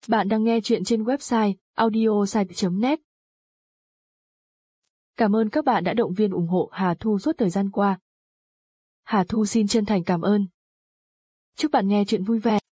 Bạn đang nghe chuyện trên website audiosite.net. Cảm ơn các bạn đã động viên ủng hộ Hà Thu suốt thời gian qua. Hà Thu xin chân thành cảm ơn. Chúc bạn nghe chuyện vui vẻ.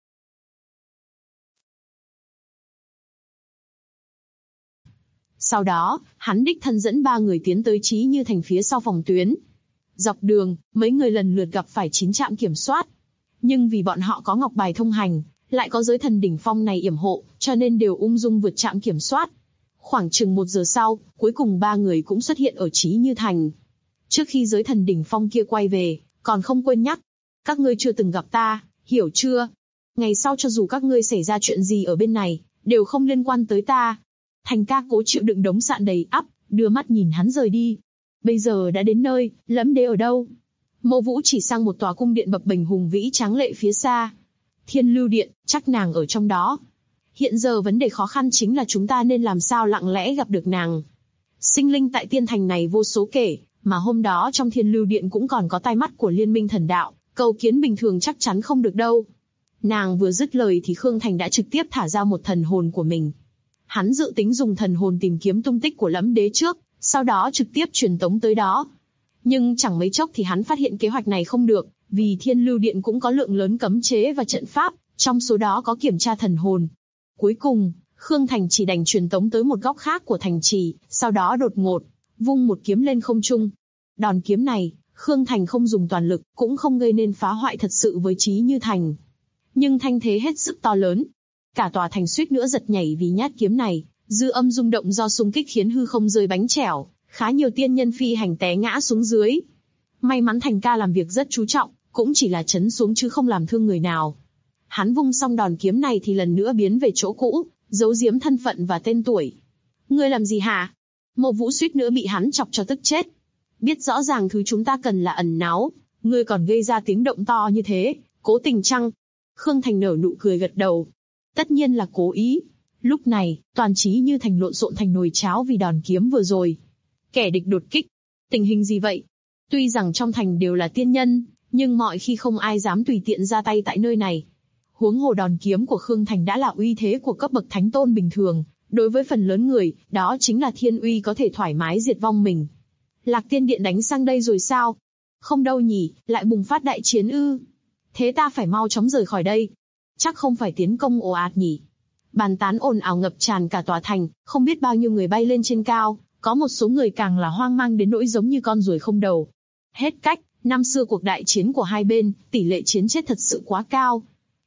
Sau đó, hắn đích thân dẫn 3 người tiến tới Chí Như Thành phía sau phòng tuyến. Dọc đường, mấy người lần lượt gặp phải 9 trạm kiểm soát. Nhưng vì bọn họ có ngọc bài thông hành, lại có giới thần đỉnh phong này yểm hộ, cho nên đều ung dung vượt trạm kiểm soát. Khoảng chừng 1 giờ sau, cuối cùng 3 người cũng xuất hiện ở Chí Như Thành. Trước khi giới thần đỉnh phong kia quay về, còn không quên nhắc. Các ngươi chưa từng gặp ta, hiểu chưa? Ngày sau cho dù các ngươi xảy ra chuyện gì ở bên này, đều không liên quan tới ta. Thành ca cố chịu đựng đống sạn đầy ắp, đưa mắt nhìn hắn rời đi. Bây giờ đã đến nơi, Lẫm Đế ở đâu? Mộ Vũ chỉ sang một tòa cung điện bập bềnh hùng vĩ tráng lệ phía xa. Thiên Lưu Điện, chắc nàng ở trong đó. Hiện giờ vấn đề khó khăn chính là chúng ta nên làm sao lặng lẽ gặp được nàng. Sinh linh tại tiên thành này vô số kể, mà hôm đó trong Thiên Lưu Điện cũng còn có tai mắt của Liên minh thần đạo, cầu kiến bình thường chắc chắn không được đâu. Nàng vừa dứt lời thì Khương Thành đã trực tiếp thả ra một thần hồn của mình. Hắn dự tính dùng thần hồn tìm kiếm tung tích của Lẫm Đế trước, sau đó trực tiếp truyền tống tới đó. Nhưng chẳng mấy chốc thì hắn phát hiện kế hoạch này không được, vì Thiên Lưu Điện cũng có lượng lớn cấm chế và trận pháp, trong số đó có kiểm tra thần hồn. Cuối cùng, Khương Thành chỉ đành truyền tống tới một góc khác của thành trì, sau đó đột ngột vung một kiếm lên không trung. Đòn kiếm này, Khương Thành không dùng toàn lực, cũng không gây nên phá hoại thật sự với Chí Như Thành. Nhưng thanh thế hết sức to lớn. Cả tòa thành suýt nữa giật nhảy vì nhát kiếm này, dư âm rung động do xung kích khiến hư không rơi bánh chẻo, khá nhiều tiên nhân phi hành té ngã xuống dưới. May mắn Thành ca làm việc rất chú trọng, cũng chỉ là chấn xuống chứ không làm thương người nào. Hắn vung xong đòn kiếm này thì lần nữa biến về chỗ cũ, giấu giếm thân phận và tên tuổi. Ngươi làm gì hả? Mộ Vũ suýt nữa bị hắn chọc cho tức chết. Biết rõ ràng thứ chúng ta cần là ẩn náu, ngươi còn gây ra tiếng động to như thế, cố tình chăng? Khương Thành nở nụ cười gật đầu. Tất nhiên là cố ý. Lúc này, toàn Chí Như Thành lộn xộn thành nồi cháo vì đòn kiếm vừa rồi. Kẻ địch đột kích. Tình hình gì vậy? Tuy rằng trong thành đều là tiên nhân, nhưng mọi khi không ai dám tùy tiện ra tay tại nơi này. Huống hồ đòn kiếm của Khương Thành đã là uy thế của cấp bậc thánh tôn bình thường, đối với phần lớn người, đó chính là thiên uy có thể thoải mái diệt vong mình. Lạc Tiên Điện đánh sang đây rồi sao? Không đâu nhỉ, lại bùng phát đại chiến ư? Thế ta phải mau chóng rời khỏi đây. Chắc không phải tiến công ồ ạt nhỉ? Bàn tán ồn ào ngập tràn cả tòa thành, không biết bao nhiêu người bay lên trên cao, có một số người càng là hoang mang đến nỗi giống như con ruồi không đầu. Hết cách, năm xưa cuộc đại chiến của hai bên, tỷ lệ chiến chết thật sự quá cao.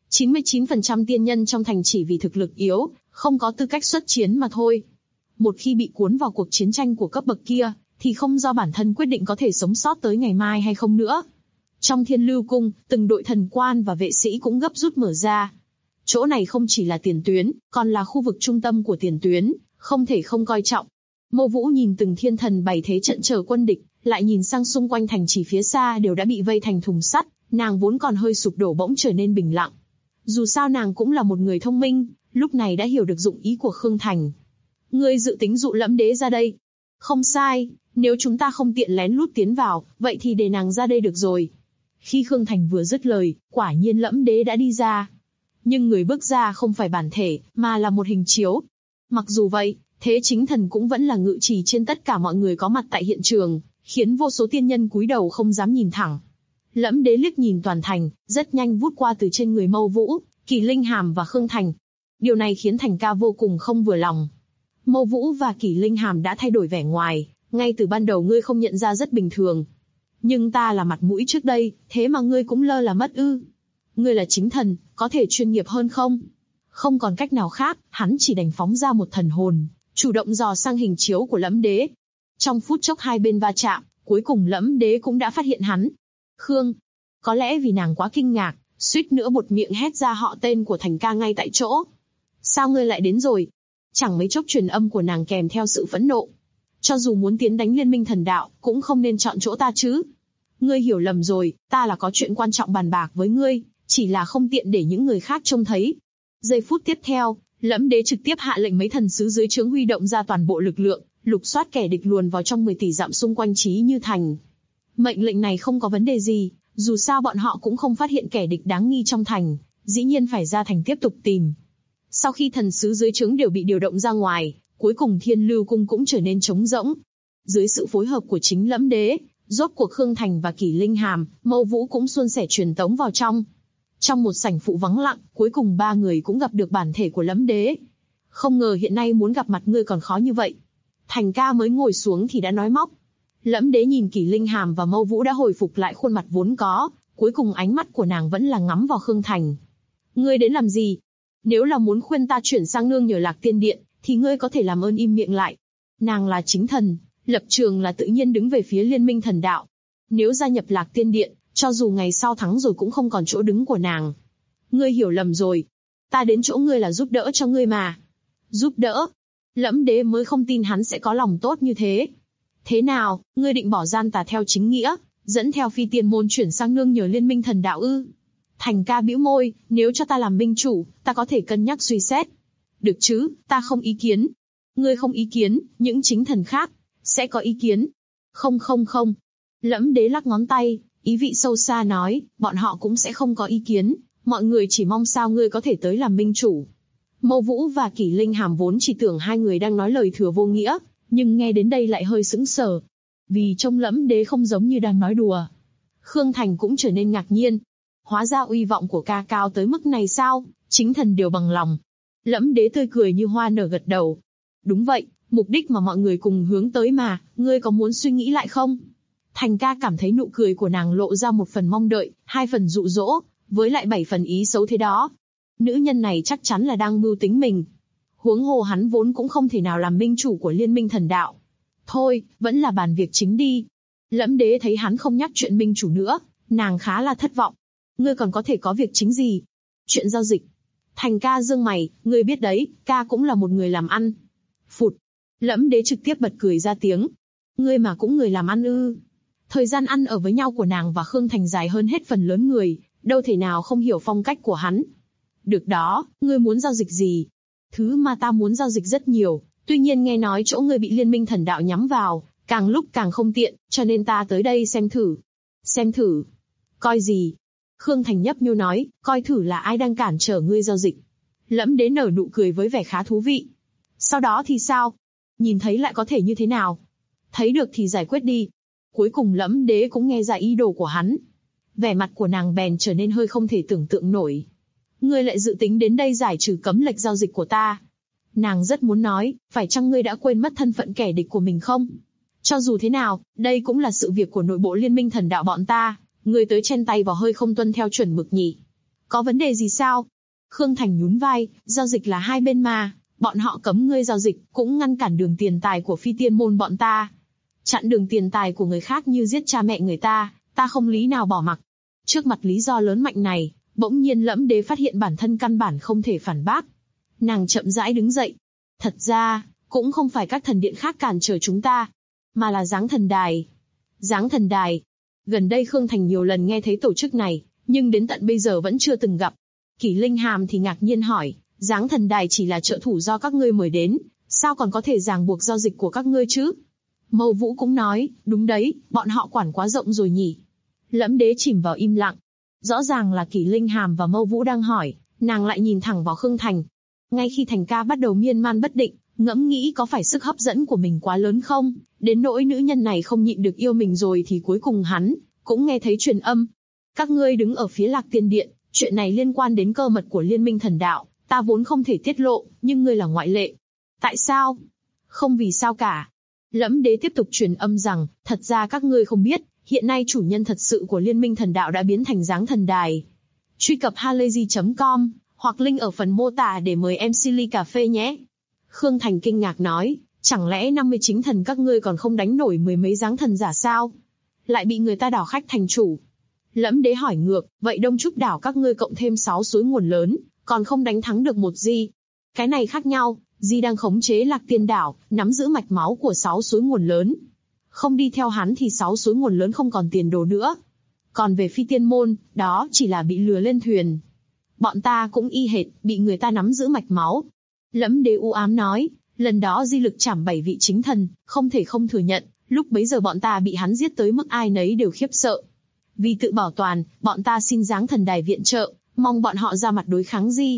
99% tiên nhân trong thành chỉ vì thực lực yếu, không có tư cách xuất chiến mà thôi. Một khi bị cuốn vào cuộc chiến tranh của cấp bậc kia, thì không do bản thân quyết định có thể sống sót tới ngày mai hay không nữa. Trong Thiên Lưu Cung, từng đội thần quan và vệ sĩ cũng gấp rút mở ra. Chỗ này không chỉ là tiền tuyến, còn là khu vực trung tâm của tiền tuyến, không thể không coi trọng. Mộ Vũ nhìn từng thiên thần bày thế trận chờ quân địch, lại nhìn sang xung quanh thành trì phía xa đều đã bị vây thành thùng sắt, nàng vốn còn hơi sụp đổ bỗng trở nên bình lặng. Dù sao nàng cũng là một người thông minh, lúc này đã hiểu được dụng ý của Khương Thành. Ngươi dự tính dụ Lẫm Đế ra đây. Không sai, nếu chúng ta không tiện lén lút tiến vào, vậy thì để nàng ra đây được rồi. Khi Khương Thành vừa dứt lời, quả nhiên Lẫm Đế đã đi ra. Nhưng người bước ra không phải bản thể, mà là một hình chiếu. Mặc dù vậy, thế chính thần cũng vẫn là ngự trì trên tất cả mọi người có mặt tại hiện trường, khiến vô số tiên nhân cúi đầu không dám nhìn thẳng. Lẫm Đế liếc nhìn toàn thành, rất nhanh vút qua từ trên người Mộ Vũ, Kỳ Linh Hàm và Khương Thành. Điều này khiến Thành ca vô cùng không vừa lòng. Mộ Vũ và Kỳ Linh Hàm đã thay đổi vẻ ngoài, ngay từ ban đầu ngươi không nhận ra rất bình thường. Nhưng ta là mặt mũi trước đây, thế mà ngươi cũng lơ là mất ư? Ngươi là chính thần, có thể chuyên nghiệp hơn không? Không còn cách nào khác, hắn chỉ đành phóng ra một thần hồn, chủ động dò sang hình chiếu của Lẫm Đế. Trong phút chốc hai bên va chạm, cuối cùng Lẫm Đế cũng đã phát hiện hắn. Khương. Có lẽ vì nàng quá kinh ngạc, suýt nữa buột miệng hét ra họ tên của Thành ca ngay tại chỗ. Sao ngươi lại đến rồi? Chẳng mấy chốc truyền âm của nàng kèm theo sự phẫn nộ. Cho dù muốn tiến đánh Liên minh thần đạo, cũng không nên chọn chỗ ta chứ. Ngươi hiểu lầm rồi, ta là có chuyện quan trọng bàn bạc với ngươi, chỉ là không tiện để những người khác trông thấy. Giây phút tiếp theo, Lẫm Đế trực tiếp hạ lệnh mấy thần sứ dưới trướng huy động ra toàn bộ lực lượng, lục soát kẻ địch luồn vào trong 10 tỷ dặm xung quanh Chí Như Thành. Mệnh lệnh này không có vấn đề gì, dù sao bọn họ cũng không phát hiện kẻ địch đáng nghi trong thành, dĩ nhiên phải ra thành tiếp tục tìm. Sau khi thần sứ dưới trướng đều bị điều động ra ngoài, cuối cùng Thiên Lưu Cung cũng trở nên trống rỗng. Dưới sự phối hợp của chính Lẫm Đế, rốt cuộc Khương Thành và Kỷ Linh Hàm, Mâu Vũ cũng suôn sẻ truyền tống vào trong. Trong một sảnh phụ vắng lặng, cuối cùng ba người cũng gặp được bản thể của Lẫm Đế. Không ngờ hiện nay muốn gặp mặt ngươi còn khó như vậy. Thành ca mới ngồi xuống thì đã nói móc. Lẫm Đế nhìn Kỷ Linh Hàm và Mâu Vũ đã hồi phục lại khuôn mặt vốn có, cuối cùng ánh mắt của nàng vẫn là ngắm vào Khương Thành. Ngươi đến làm gì? Nếu là muốn khuyên ta chuyển sang nương nhờ Lạc Tiên Điện, thì ngươi có thể làm ơn im miệng lại. Nàng là chính thần, lập trường là tự nhiên đứng về phía Liên minh thần đạo. Nếu gia nhập Lạc Tiên Điện, cho dù ngày sau thắng rồi cũng không còn chỗ đứng của nàng. Ngươi hiểu lầm rồi. Ta đến chỗ ngươi là giúp đỡ cho ngươi mà. Giúp đỡ? Lẫm Đế mới không tin hắn sẽ có lòng tốt như thế. Thế nào, ngươi định bỏ gian tà theo chính nghĩa, dẫn theo Phi Tiên môn chuyển sang nương nhờ Liên minh thần đạo ư? Thành ca bĩu môi, nếu cho ta làm minh chủ, ta có thể cân nhắc suy xét. Được chứ, ta không ý kiến. Ngươi không ý kiến, những chính thần khác sẽ có ý kiến. Không. Lẫm Đế lắc ngón tay, ý vị sâu xa nói, bọn họ cũng sẽ không có ý kiến, mọi người chỉ mong sao ngươi có thể tới làm minh chủ. Mâu Vũ và Kỷ Linh Hàm vốn chỉ tưởng hai người đang nói lời thừa vô nghĩa, nhưng nghe đến đây lại hơi sững sờ. Vì trông Lẫm Đế không giống như đang nói đùa. Khương Thành cũng trở nên ngạc nhiên. Hóa ra uy vọng của ca cao tới mức này sao, chính thần đều bằng lòng. Lẫm Đế tươi cười như hoa nở gật đầu. Đúng vậy, mục đích mà mọi người cùng hướng tới mà, ngươi có muốn suy nghĩ lại không? Thành ca cảm thấy nụ cười của nàng lộ ra một phần mong đợi, 2 phần dụ dỗ, với lại 7 phần ý xấu thế đó. Nữ nhân này chắc chắn là đang mưu tính mình. Huống hồ hắn vốn cũng không thể nào làm minh chủ của Liên minh thần đạo. Thôi, vẫn là bàn việc chính đi. Lẫm Đế thấy hắn không nhắc chuyện minh chủ nữa, nàng khá là thất vọng. Ngươi còn có thể có việc chính gì? Chuyện giao dịch. Thành ca giương mày, ngươi biết đấy, ca cũng là một người làm ăn. Phụt. Lẫm Đế trực tiếp bật cười ra tiếng. Ngươi mà cũng người làm ăn ư? Thời gian ăn ở với nhau của nàng và Khương Thành dài hơn hết phần lớn người, đâu thể nào không hiểu phong cách của hắn. Được đó, ngươi muốn giao dịch gì? Thứ mà ta muốn giao dịch rất nhiều, tuy nhiên nghe nói chỗ ngươi bị Liên minh thần đạo nhắm vào, càng lúc càng không tiện, cho nên ta tới đây xem thử. Xem thử? Coi gì? Khương Thành nhấp nhô nói, coi thử là ai đang cản trở ngươi giao dịch. Lẫm Đế nở nụ cười với vẻ khá thú vị. Sau đó thì sao? Nhìn thấy lại có thể như thế nào? Thấy được thì giải quyết đi. Cuối cùng Lẫm Đế cũng nghe ra ý đồ của hắn. Vẻ mặt của nàng bèn trở nên hơi không thể tưởng tượng nổi. Ngươi lại dự tính đến đây giải trừ cấm lệnh giao dịch của ta. Nàng rất muốn nói, phải chăng ngươi đã quên mất thân phận kẻ địch của mình không? Cho dù thế nào, đây cũng là sự việc của nội bộ Liên minh thần đạo bọn ta. Ngươi tới chen tay vào hơi không tuân theo chuẩn mực nhỉ? Có vấn đề gì sao? Khương Thành nhún vai, giao dịch là hai bên mà, bọn họ cấm ngươi giao dịch, cũng ngăn cản đường tiền tài của Phi Tiên môn bọn ta. Chặn đường tiền tài của người khác như giết cha mẹ người ta, ta không lý nào bỏ mặc. Trước mặt lý do lớn mạnh này, bỗng nhiên Lẫm Đế phát hiện bản thân căn bản không thể phản bác. Nàng chậm rãi đứng dậy. Thật ra, cũng không phải các thần điện khác cản trở chúng ta, mà là Giáng Thần Đài. Giáng Thần Đài. Gần đây Khương Thành nhiều lần nghe thấy tổ chức này, nhưng đến tận bây giờ vẫn chưa từng gặp. Kỷ Linh Hàm thì ngạc nhiên hỏi, Giáng Thần Đài chỉ là trợ thủ do các ngươi mời đến, sao còn có thể ràng buộc giao dịch của các ngươi chứ? Mâu Vũ cũng nói, đúng đấy, bọn họ quản quá rộng rồi nhỉ. Lẫm Đế chìm vào im lặng. Rõ ràng là Kỷ Linh Hàm và Mâu Vũ đang hỏi, nàng lại nhìn thẳng vào Khương Thành. Ngay khi Thành ca bắt đầu miên man bất định, ngẫm nghĩ có phải sức hấp dẫn của mình quá lớn không, đến nỗi nữ nhân này không nhịn được yêu mình rồi, thì cuối cùng hắn cũng nghe thấy truyền âm. Các ngươi đứng ở phía Lạc Tiên Điện, chuyện này liên quan đến cơ mật của Liên minh thần đạo, ta vốn không thể tiết lộ, nhưng ngươi là ngoại lệ. Tại sao? Không vì sao cả. Lẫm Đế tiếp tục truyền âm rằng, thật ra các ngươi không biết, hiện nay chủ nhân thật sự của Liên minh thần đạo đã biến thành Giáng Thần Đài. Truy cập halayzi.com, hoặc link ở phần mô tả để mời MC ly cà phê nhé. Khương Thành kinh ngạc nói, chẳng lẽ 50 chính thần các ngươi còn không đánh nổi 10 mấy Giáng Thần giả sao? Lại bị người ta đảo khách thành chủ. Lẫm Đế hỏi ngược, vậy Đông Trúc đảo các ngươi cộng thêm 6 suối nguồn lớn, còn không đánh thắng được một Di? Cái này khác nhau, Di đang khống chế Lạc Tiên đảo, nắm giữ mạch máu của 6 suối nguồn lớn. Không đi theo hắn thì 6 suối nguồn lớn không còn tiền đồ nữa. Còn về Phi Tiên môn, đó chỉ là bị lừa lên thuyền. Bọn ta cũng y hệt, bị người ta nắm giữ mạch máu. Lẫm Đế u ám nói, lần đó Di lực chảm 7 vị chính thần, không thể không thừa nhận, lúc bấy giờ bọn ta bị hắn giết tới mức ai nấy đều khiếp sợ. Vì tự bảo toàn, bọn ta xin Giáng Thần Đài viện trợ, mong bọn họ ra mặt đối kháng Di.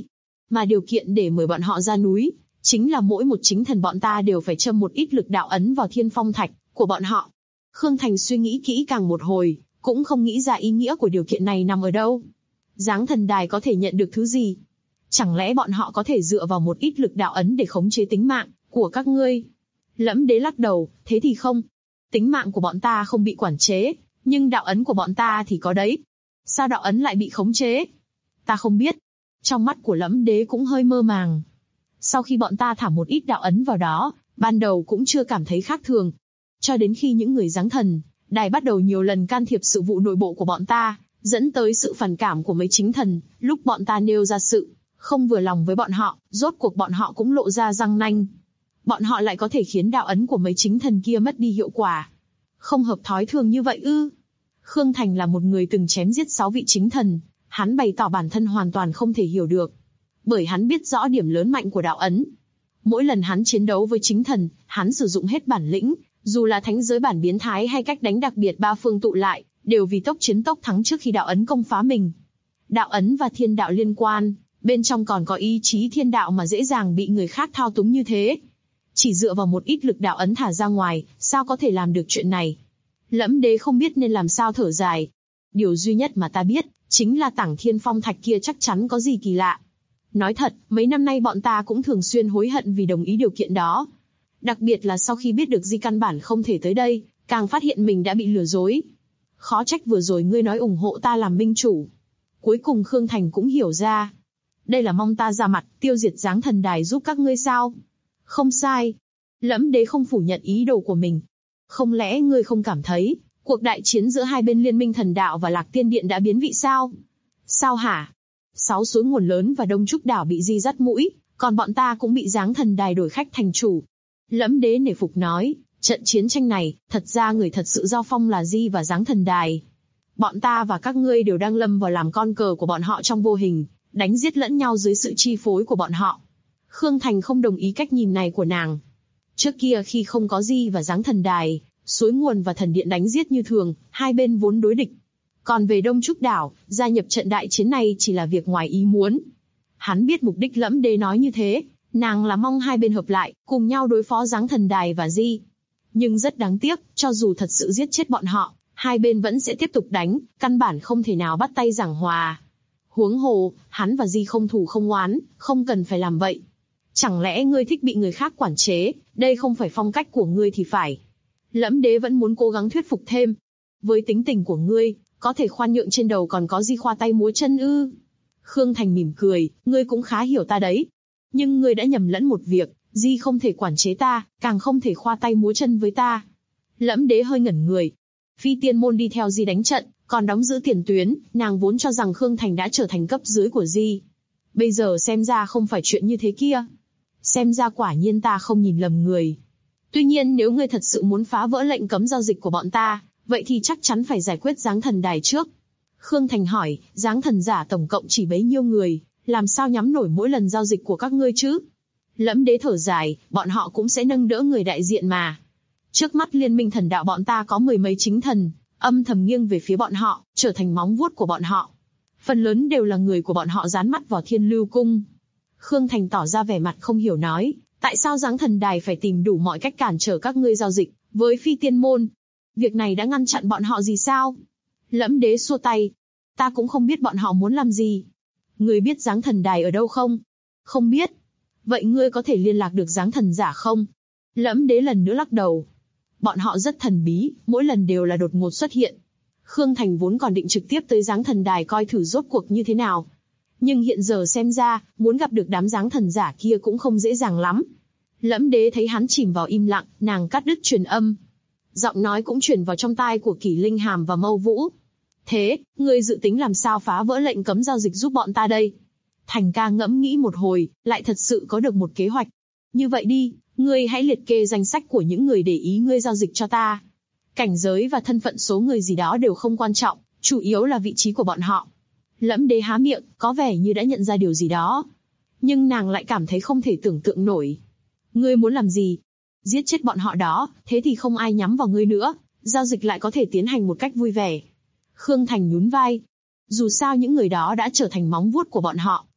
Mà điều kiện để mời bọn họ ra núi, chính là mỗi một chính thần bọn ta đều phải châm một ít lực đạo ấn vào thiên phong thạch của bọn họ. Khương Thành suy nghĩ kỹ càng một hồi, cũng không nghĩ ra ý nghĩa của điều kiện này nằm ở đâu. Giáng thần đài có thể nhận được thứ gì? Chẳng lẽ bọn họ có thể dựa vào một ít lực đạo ấn để khống chế tính mạng của các ngươi? Lẫm Đế lắc đầu, thế thì không. Tính mạng của bọn ta không bị quản chế, nhưng đạo ấn của bọn ta thì có đấy. Sao đạo ấn lại bị khống chế? Ta không biết. Trong mắt của Lẫm Đế cũng hơi mơ màng. Sau khi bọn ta thả một ít đạo ấn vào đó, ban đầu cũng chưa cảm thấy khác thường. Cho đến khi những người giáng thần đài bắt đầu nhiều lần can thiệp sự vụ nội bộ của bọn ta, dẫn tới sự phản cảm của mấy chính thần, lúc bọn ta nêu ra sự không vừa lòng với bọn họ, rốt cuộc bọn họ cũng lộ ra răng nanh. Bọn họ lại có thể khiến đạo ấn của mấy chính thần kia mất đi hiệu quả. Không hợp thói thường như vậy ư? Khương Thành là một người từng chém giết 6 vị chính thần, hắn bày tỏ bản thân hoàn toàn không thể hiểu được. Bởi hắn biết rõ điểm lớn mạnh của đạo ấn. Mỗi lần hắn chiến đấu với chính thần, hắn sử dụng hết bản lĩnh, dù là thánh giới bản biến thái hay cách đánh đặc biệt ba phương tụ lại, đều vì tốc chiến tốc thắng trước khi đạo ấn công phá mình. Đạo ấn và thiên đạo liên quan, bên trong còn có ý chí thiên đạo mà dễ dàng bị người khác thao túng như thế. Chỉ dựa vào một ít lực đạo ấn thả ra ngoài, sao có thể làm được chuyện này? Lẫm Đế không biết nên làm sao thở dài. Điều duy nhất mà ta biết, chính là tảng thiên phong thạch kia chắc chắn có gì kỳ lạ. Nói thật, mấy năm nay bọn ta cũng thường xuyên hối hận vì đồng ý điều kiện đó. Đặc biệt là sau khi biết được Di căn bản không thể tới đây, càng phát hiện mình đã bị lừa dối. Khó trách vừa rồi ngươi nói ủng hộ ta làm minh chủ. Cuối cùng Khương Thành cũng hiểu ra. Đây là mong ta ra mặt, tiêu diệt Giáng thần đài giúp các ngươi sao? Không sai. Lẫm Đế không phủ nhận ý đồ của mình. Không lẽ ngươi không cảm thấy, cuộc đại chiến giữa hai bên Liên minh thần đạo và Lạc Tiên Điện đã biến vị sao? Sao hả? 6 suối nguồn lớn và Đông Trúc đảo bị Di dắt mũi, còn bọn ta cũng bị Giáng thần đài đổi khách thành chủ. Lẫm Đế nể phục nói, trận chiến tranh này, thật ra người thật sự giao phong là Di và Giáng thần đài. Bọn ta và các ngươi đều đang lâm vào làm con cờ của bọn họ trong vô hình, đánh giết lẫn nhau dưới sự chi phối của bọn họ. Khương Thành không đồng ý cách nhìn này của nàng. Trước kia khi không có Di và Giáng thần đài, suối nguồn và thần điện đánh giết như thường, hai bên vốn đối địch. Còn về Đông Trúc đảo, gia nhập trận đại chiến này chỉ là việc ngoài ý muốn. Hắn biết mục đích Lẫm Đế nói như thế, nàng là mong hai bên hợp lại, cùng nhau đối phó Giáng thần đài và Di. Nhưng rất đáng tiếc, cho dù thật sự giết chết bọn họ, hai bên vẫn sẽ tiếp tục đánh, căn bản không thể nào bắt tay giảng hòa. Huống hồ, hắn và Di không thù không oán, không cần phải làm vậy. Chẳng lẽ ngươi thích bị người khác quản chế, đây không phải phong cách của ngươi thì phải. Lẫm Đế vẫn muốn cố gắng thuyết phục thêm. Với tính tình của ngươi, có thể khoan nhượng trên đầu còn có Di khoa tay múa chân ư? Khương Thành mỉm cười, ngươi cũng khá hiểu ta đấy. Nhưng ngươi đã nhầm lẫn một việc, Di không thể quản chế ta, càng không thể khoa tay múa chân với ta. Lẫm Đế hơi ngẩn người. Phi Tiên môn đi theo Di đánh trận, còn đóng giữ tiền tuyến, nàng vốn cho rằng Khương Thành đã trở thành cấp dưới của Di. Bây giờ xem ra không phải chuyện như thế kia. Xem ra quả nhiên ta không nhìn lầm người. Tuy nhiên nếu ngươi thật sự muốn phá vỡ lệnh cấm giao dịch của bọn ta, vậy thì chắc chắn phải giải quyết Giáng thần đài trước. Khương Thành hỏi, Giáng thần giả tổng cộng chỉ bấy nhiêu người, làm sao nhắm nổi mỗi lần giao dịch của các ngươi chứ? Lẫm Đế thở dài, bọn họ cũng sẽ nâng đỡ người đại diện mà. Trước mắt Liên minh thần đạo bọn ta có 10 mấy chính thần, âm thầm nghiêng về phía bọn họ, trở thành móng vuốt của bọn họ. Phần lớn đều là người của bọn họ dán mắt vào Thiên Lưu Cung. Khương Thành tỏ ra vẻ mặt không hiểu nói, tại sao Giáng thần đài phải tìm đủ mọi cách cản trở các ngươi giao dịch với Phi Tiên môn? Việc này đã ngăn chặn bọn họ gì sao? Lẫm Đế xua tay, ta cũng không biết bọn họ muốn làm gì. Ngươi biết Giáng thần đài ở đâu không? Không biết. Vậy ngươi có thể liên lạc được Giáng thần giả không? Lẫm Đế lần nữa lắc đầu. Bọn họ rất thần bí, mỗi lần đều là đột ngột xuất hiện. Khương Thành vốn còn định trực tiếp tới Giáng thần đài coi thử rốt cuộc như thế nào. Nhưng hiện giờ xem ra, muốn gặp được đám Giáng thần giả kia cũng không dễ dàng lắm. Lẫm Đế thấy hắn chìm vào im lặng, nàng cắt đứt truyền âm. Giọng nói cũng chuyển vào trong tai của Kỷ Linh Hàm và Mâu Vũ. Thế, ngươi dự tính làm sao phá vỡ lệnh cấm giao dịch giúp bọn ta đây? Thành ca ngẫm nghĩ một hồi, lại thật sự có được một kế hoạch. Như vậy đi, ngươi hãy liệt kê danh sách của những người để ý ngươi giao dịch cho ta. Cảnh giới và thân phận số người gì đó đều không quan trọng, chủ yếu là vị trí của bọn họ. Lẫm Đế há miệng, có vẻ như đã nhận ra điều gì đó. Nhưng nàng lại cảm thấy không thể tưởng tượng nổi. Ngươi muốn làm gì? Giết chết bọn họ đó, thế thì không ai nhắm vào ngươi nữa, giao dịch lại có thể tiến hành một cách vui vẻ. Khương Thành nhún vai. Dù sao những người đó đã trở thành móng vuốt của bọn họ,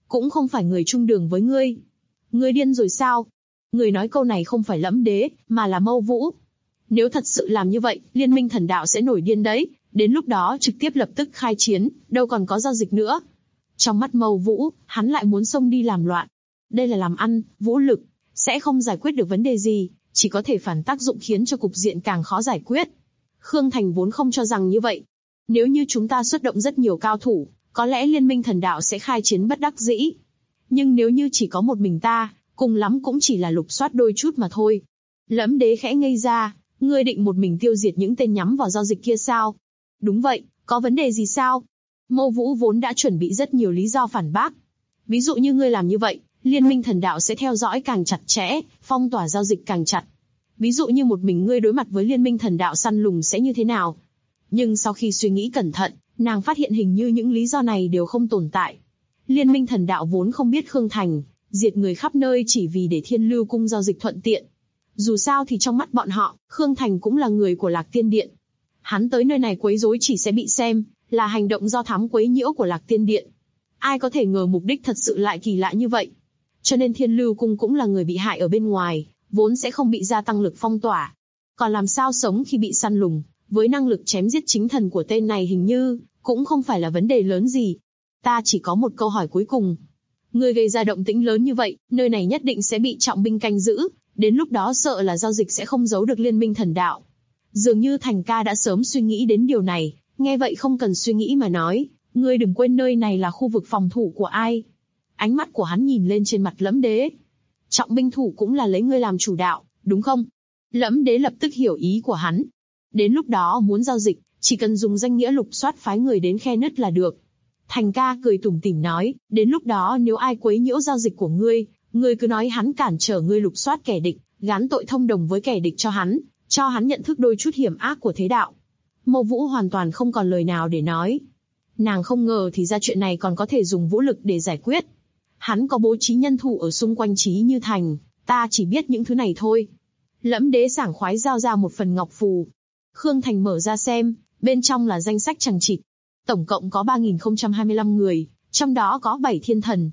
cũng không phải người chung đường với ngươi. Ngươi điên rồi sao? Người nói câu này không phải Lẫm Đế, mà là Mâu Vũ. Nếu thật sự làm như vậy, Liên minh thần đạo sẽ nổi điên đấy, đến lúc đó trực tiếp lập tức khai chiến, đâu còn có giao dịch nữa. Trong mắt Mâu Vũ, hắn lại muốn xông đi làm loạn. Đây là làm ăn, vũ lực, sẽ không giải quyết được vấn đề gì, chỉ có thể phản tác dụng khiến cho cục diện càng khó giải quyết. Khương Thành vốn không cho rằng như vậy. Nếu như chúng ta xuất động rất nhiều cao thủ, có lẽ Liên minh thần đạo sẽ khai chiến bất đắc dĩ. Nhưng nếu như chỉ có một mình ta, cùng lắm cũng chỉ là lục soát đôi chút mà thôi. Lẫm Đế khẽ ngây ra, ngươi định một mình tiêu diệt những tên nhắm vào giao dịch kia sao? Đúng vậy, có vấn đề gì sao? Mâu Vũ vốn đã chuẩn bị rất nhiều lý do phản bác. Ví dụ như ngươi làm như vậy, Liên minh thần đạo sẽ theo dõi càng chặt chẽ, phong tỏa giao dịch càng chặt. Ví dụ như một mình ngươi đối mặt với Liên minh thần đạo săn lùng sẽ như thế nào? Nhưng sau khi suy nghĩ cẩn thận, nàng phát hiện hình như những lý do này đều không tồn tại. Liên minh thần đạo vốn không biết Khương Thành, diệt người khắp nơi chỉ vì để Thiên Lưu Cung giao dịch thuận tiện. Dù sao thì trong mắt bọn họ, Khương Thành cũng là người của Lạc Tiên Điện. Hắn tới nơi này quấy rối chỉ sẽ bị xem là hành động do thám quấy nhiễu của Lạc Tiên Điện. Ai có thể ngờ mục đích thật sự lại kỳ lạ như vậy. Cho nên Thiên Lưu Cung cũng là người bị hại ở bên ngoài, vốn sẽ không bị gia tăng lực phong tỏa. Còn làm sao sống khi bị săn lùng, với năng lực chém giết chính thần của tên này hình như cũng không phải là vấn đề lớn gì. Ta chỉ có một câu hỏi cuối cùng. Ngươi gây ra động tĩnh lớn như vậy, nơi này nhất định sẽ bị trọng binh canh giữ, đến lúc đó sợ là giao dịch sẽ không giấu được Liên minh thần đạo. Dường như Thành ca đã sớm suy nghĩ đến điều này, nghe vậy không cần suy nghĩ mà nói, ngươi đừng quên nơi này là khu vực phòng thủ của ai. Ánh mắt của hắn nhìn lên trên mặt Lẫm Đế. Trọng binh thủ cũng là lấy ngươi làm chủ đạo, đúng không? Lẫm Đế lập tức hiểu ý của hắn. Đến lúc đó muốn giao dịch, chỉ cần dùng danh nghĩa lục soát phái người đến khe nứt là được. Thành ca cười tủm tỉm nói, đến lúc đó nếu ai quấy nhiễu giao dịch của ngươi, ngươi cứ nói hắn cản trở ngươi lục soát kẻ địch, gán tội thông đồng với kẻ địch cho hắn nhận thức đôi chút hiểm ác của thế đạo. Mâu Vũ hoàn toàn không còn lời nào để nói. Nàng không ngờ thì ra chuyện này còn có thể dùng vũ lực để giải quyết. Hắn có bố trí nhân thủ ở xung quanh Chí Như Thành, ta chỉ biết những thứ này thôi. Lẫm Đế sảng khoái giao ra một phần ngọc phù. Khương Thành mở ra xem, bên trong là danh sách chằng chịt. Tổng cộng có 3025 người, trong đó có 7 thiên thần,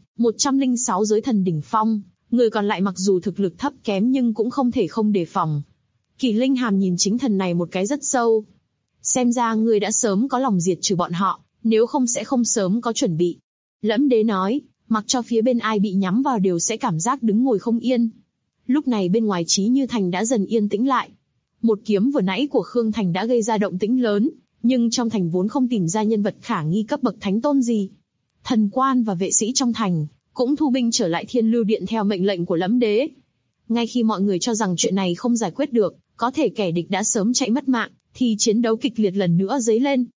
106 giới thần đỉnh phong, người còn lại mặc dù thực lực thấp kém nhưng cũng không thể không đề phòng. Kỳ Linh Hàm nhìn chính thần này một cái rất sâu. Xem ra ngươi đã sớm có lòng diệt trừ bọn họ, nếu không sẽ không sớm có chuẩn bị. Lẫm Đế nói, mặc cho phía bên ai bị nhắm vào đều sẽ cảm giác đứng ngồi không yên. Lúc này bên ngoài Chí Như Thành đã dần yên tĩnh lại. Một kiếm vừa nãy của Khương Thành đã gây ra động tĩnh lớn, nhưng trong thành vốn không tìm ra nhân vật khả nghi cấp bậc thánh tôn gì. Thần quan và vệ sĩ trong thành cũng thu binh trở lại Thiên Lưu Điện theo mệnh lệnh của Lẫm Đế. Ngay khi mọi người cho rằng chuyện này không giải quyết được, có thể kẻ địch đã sớm chạy mất mạng, thì chiến đấu kịch liệt lần nữa dấy lên.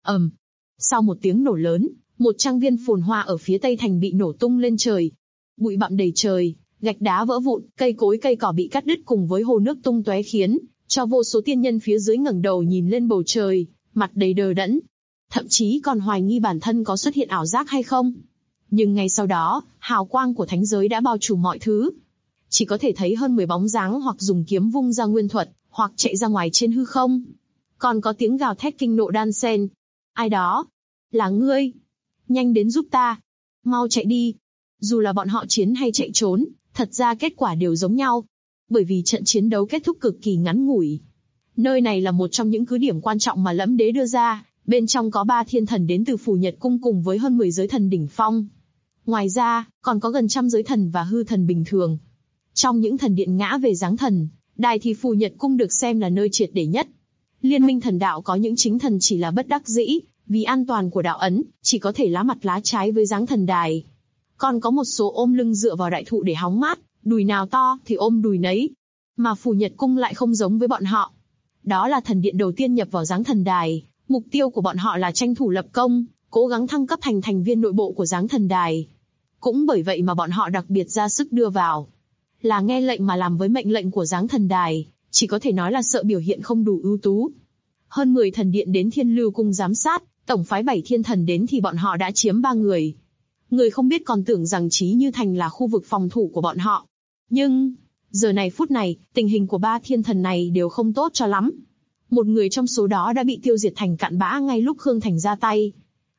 Sau một tiếng nổ lớn, một trang viên phồn hoa ở phía tây thành bị nổ tung lên trời. Bụi bặm đầy trời, gạch đá vỡ vụn, cây cối cây cỏ bị cắt đứt cùng với hồ nước tung tóe khiến cho vô số tiên nhân phía dưới ngẩng đầu nhìn lên bầu trời, mặt đầy đờ đẫn. Thậm chí còn hoài nghi bản thân có xuất hiện ảo giác hay không. Nhưng ngay sau đó, hào quang của thánh giới đã bao trùm mọi thứ. Chỉ có thể thấy hơn 10 bóng dáng hoặc dùng kiếm vung ra nguyên thuật, hoặc chạy ra ngoài trên hư không. Còn có tiếng gào thét kinh nộ đan xen. Ai đó? Là ngươi? Nhanh đến giúp ta. Mau chạy đi. Dù là bọn họ chiến hay chạy trốn, thật ra kết quả đều giống nhau. Bởi vì trận chiến đấu kết thúc cực kỳ ngắn ngủi. Nơi này là một trong những cứ điểm quan trọng mà Lẫm Đế đưa ra, bên trong có 3 thiên thần đến từ Phù Nhật Cung cùng với hơn 10 giới thần đỉnh phong. Ngoài ra, còn có gần 100 giới thần và hư thần bình thường. Trong những thần điện ngã về giáng thần, đài thì Phù Nhật Cung được xem là nơi triệt để nhất. Liên minh thần đạo có những chính thần chỉ là bất đắc dĩ, vì an toàn của đạo ấn, chỉ có thể lá mặt lá trái với giáng thần đài. Còn có một số ôm lưng dựa vào đại thụ để hóng mát, đùi nào to thì ôm đùi nấy. Mà Phù Nhật Cung lại không giống với bọn họ. Đó là thần điện đầu tiên nhập vào giáng thần đài, mục tiêu của bọn họ là tranh thủ lập công, cố gắng thăng cấp thành thành viên nội bộ của giáng thần đài. Cũng bởi vậy mà bọn họ đặc biệt ra sức đưa vào. Là nghe lệnh mà làm với mệnh lệnh của giáng thần đài, chỉ có thể nói là sợ biểu hiện không đủ ưu tú. Hơn 10 thần điện đến Thiên Lưu Cung giám sát, tổng phái 7 thiên thần đến thì bọn họ đã chiếm 3 người. Người không biết còn tưởng rằng Chí Như Thành là khu vực phòng thủ của bọn họ. Nhưng, giờ này phút này, tình hình của 3 thiên thần này đều không tốt cho lắm. Một người trong số đó đã bị tiêu diệt thành cặn bã ngay lúc Khương Thành ra tay.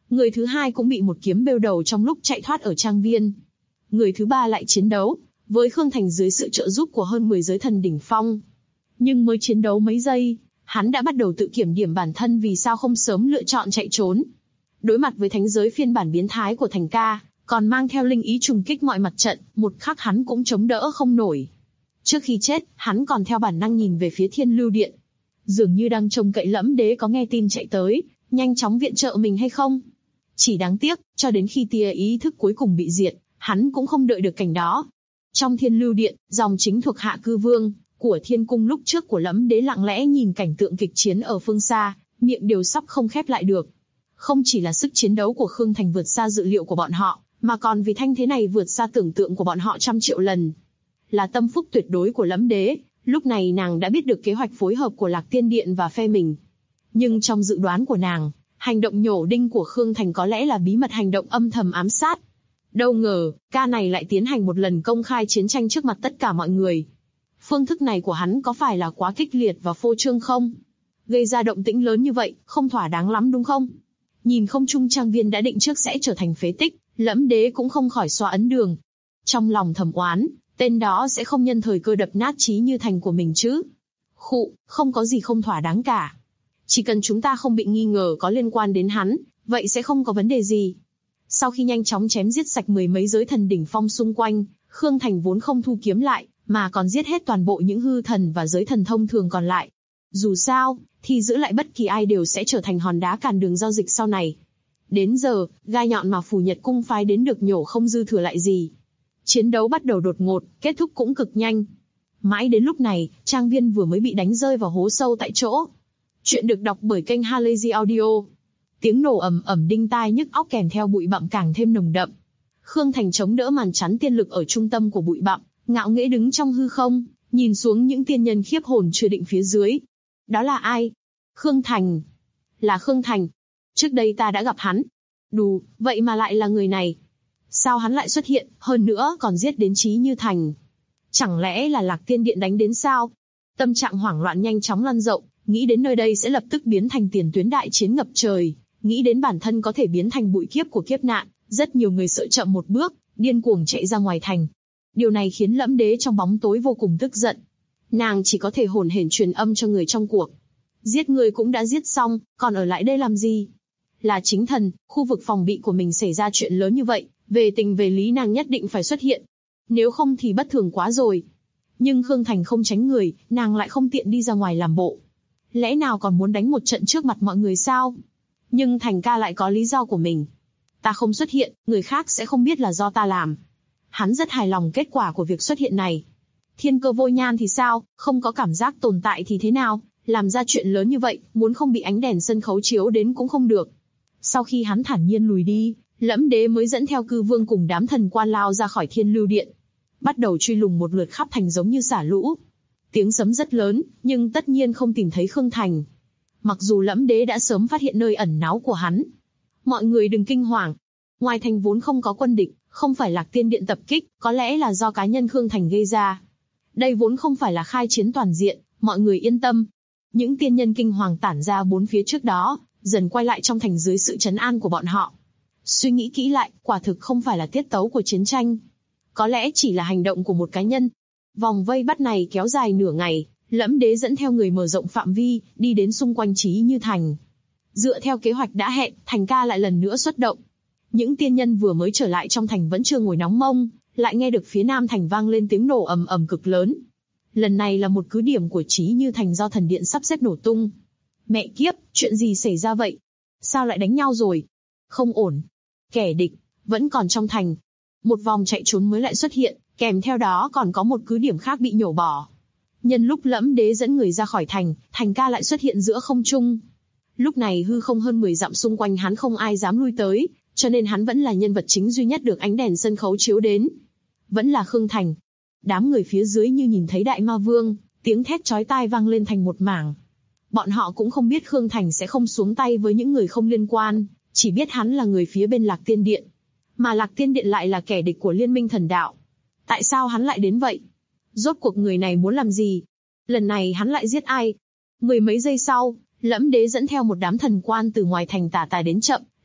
Người thứ hai cũng bị một kiếm bêu đầu trong lúc chạy thoát ở trang viên. Người thứ ba lại chiến đấu với Khương Thành dưới sự trợ giúp của hơn 10 giới thần đỉnh phong. Nhưng mới chiến đấu mấy giây, hắn đã bắt đầu tự kiểm điểm bản thân vì sao không sớm lựa chọn chạy trốn. Đối mặt với thánh giới phiên bản biến thái của Thành Ca, còn mang theo linh ý trùng kích mọi mặt trận, một khắc hắn cũng chống đỡ không nổi. Trước khi chết, hắn còn theo bản năng nhìn về phía Thiên Lưu Điện. Dường như đang trông cậy Lẫm Đế có nghe tin chạy tới, nhanh chóng viện trợ mình hay không. Chỉ đáng tiếc, cho đến khi tia ý thức cuối cùng bị diệt, hắn cũng không đợi được cảnh đó. Trong Thiên Lưu Điện, dòng chính thuộc hạ cư vương của Thiên Cung lúc trước của Lẫm Đế lặng lẽ nhìn cảnh tượng kịch chiến ở phương xa, miệng đều sắp không khép lại được. Không chỉ là sức chiến đấu của Khương Thành vượt xa dự liệu của bọn họ, mà còn vì thanh thế này vượt xa tưởng tượng của bọn họ trăm triệu lần. Là tâm phúc tuyệt đối của Lẫm Đế, lúc này nàng đã biết được kế hoạch phối hợp của Lạc Tiên Điện và phe mình. Nhưng trong dự đoán của nàng, hành động nhổ đinh của Khương Thành có lẽ là bí mật hành động âm thầm ám sát. Đâu ngờ, ca này lại tiến hành một lần công khai chiến tranh trước mặt tất cả mọi người. Phương thức này của hắn có phải là quá kích liệt và phô trương không? Gây ra động tĩnh lớn như vậy, không thỏa đáng lắm đúng không? Nhìn không trung trang viên đã định trước sẽ trở thành phế tích, Lẫm Đế cũng không khỏi xoa ấn đường. Trong lòng thầm oán, tên đó sẽ không nhân thời cơ đập nát Chí Như Thành của mình chứ. Khụ, không có gì không thỏa đáng cả. Chỉ cần chúng ta không bị nghi ngờ có liên quan đến hắn, vậy sẽ không có vấn đề gì. Sau khi nhanh chóng chém giết sạch 10 mấy giới thần đỉnh phong xung quanh, Khương Thành vốn không thu kiếm lại, mà còn giết hết toàn bộ những hư thần và giới thần thông thường còn lại. Dù sao, thì giữ lại bất kỳ ai đều sẽ trở thành hòn đá cản đường giao dịch sau này. Đến giờ, gai nhọn mà Phù Nhật Cung phái đến được nhổ không dư thừa lại gì. Chiến đấu bắt đầu đột ngột, kết thúc cũng cực nhanh. Mãi đến lúc này, trang viên vừa mới bị đánh rơi vào hố sâu tại chỗ. Chuyện được đọc bởi kênh Halazy Audio. Tiếng nổ ầm ầm đinh tai nhức óc kèm theo bụi bặm càng thêm nồng đậm. Khương Thành chống đỡ màn chắn tiên lực ở trung tâm của bụi bặm, ngạo nghễ đứng trong hư không, nhìn xuống những tiên nhân khiếp hồn chưa định phía dưới. Đó là ai? Khương Thành. Là Khương Thành. Trước đây ta đã gặp hắn. Đù, vậy mà lại là người này. Sao hắn lại xuất hiện, hơn nữa còn giết đến Chí Như Thành? Chẳng lẽ là Lạc Tiên Điện đánh đến sao? Tâm trạng hoảng loạn nhanh chóng lan rộng, nghĩ đến nơi đây sẽ lập tức biến thành tiền tuyến đại chiến ngập trời, nghĩ đến bản thân có thể biến thành bụi kiếp của kiếp nạn, rất nhiều người sợ chậm một bước, điên cuồng chạy ra ngoài thành. Điều này khiến Lẫm Đế trong bóng tối vô cùng tức giận. Nàng chỉ có thể hồn hển truyền âm cho người trong cuộc. Giết người cũng đã giết xong, còn ở lại đây làm gì? Là chính thần, khu vực phòng bị của mình xảy ra chuyện lớn như vậy, về tình về lý nàng nhất định phải xuất hiện. Nếu không thì bất thường quá rồi. Nhưng Khương Thành không tránh người, nàng lại không tiện đi ra ngoài làm bộ. Lẽ nào còn muốn đánh một trận trước mặt mọi người sao? Nhưng Thành Ca lại có lý do của mình. Ta không xuất hiện, người khác sẽ không biết là do ta làm. Hắn rất hài lòng kết quả của việc xuất hiện này. Thiên Cơ Vô Nhan thì sao, không có cảm giác tồn tại thì thế nào, làm ra chuyện lớn như vậy, muốn không bị ánh đèn sân khấu chiếu đến cũng không được. Sau khi hắn thản nhiên lùi đi, Lẫm Đế mới dẫn theo cư vương cùng đám thần quan lao ra khỏi Thiên Lưu Điện. Bắt đầu truy lùng một lượt khắp thành giống như xả lũ. Tiếng sấm rất lớn, nhưng tất nhiên không tìm thấy Khương Thành. Mặc dù Lẫm Đế đã sớm phát hiện nơi ẩn náu của hắn. Mọi người đừng kinh hoàng. Ngoài thành vốn không có quân địch, không phải Lạc Tiên Điện tập kích, có lẽ là do cá nhân Khương Thành gây ra. Đây vốn không phải là khai chiến toàn diện, mọi người yên tâm. Những tiên nhân kinh hoàng tản ra bốn phía trước đó, dần quay lại trong thành dưới sự trấn an của bọn họ. Suy nghĩ kỹ lại, quả thực không phải là tiết tấu của chiến tranh. Có lẽ chỉ là hành động của một cá nhân. Vòng vây bắt này kéo dài nửa ngày, Lẫm Đế dẫn theo người mở rộng phạm vi, đi đến xung quanh Chí Như Thành. Dựa theo kế hoạch đã hẹn, Thành Ca lại lần nữa xuất động. Những tiên nhân vừa mới trở lại trong thành vẫn chưa ngồi nóng mông, lại nghe được phía nam thành vang lên tiếng nổ ầm ầm cực lớn. Lần này là một cứ điểm của Chí Như Thành do thần điện sắp xếp nổ tung. Mẹ kiếp, chuyện gì xảy ra vậy? Sao lại đánh nhau rồi? Không ổn. Kẻ địch vẫn còn trong thành. Một vòng chạy trốn mới lại xuất hiện, kèm theo đó còn có một cứ điểm khác bị nhổ bỏ. Nhân lúc Lẫm Đế dẫn người ra khỏi thành, Thành Ca lại xuất hiện giữa không trung. Lúc này hư không hơn 10 dặm xung quanh hắn không ai dám lui tới, cho nên hắn vẫn là nhân vật chính duy nhất được ánh đèn sân khấu chiếu đến. Vẫn là Khương Thành. Đám người phía dưới như nhìn thấy Đại Ma Vương, tiếng thét chói tai vang lên thành một mảng. Bọn họ cũng không biết Khương Thành sẽ không xuống tay với những người không liên quan, chỉ biết hắn là người phía bên Lạc Tiên Điện. Mà Lạc Tiên Điện lại là kẻ địch của Liên minh thần đạo. Tại sao hắn lại đến vậy? Rốt cuộc người này muốn làm gì? Lần này hắn lại giết ai? Mười mấy giây sau, Lẫm Đế dẫn theo một đám thần quan từ ngoài thành tả tả đến chậm,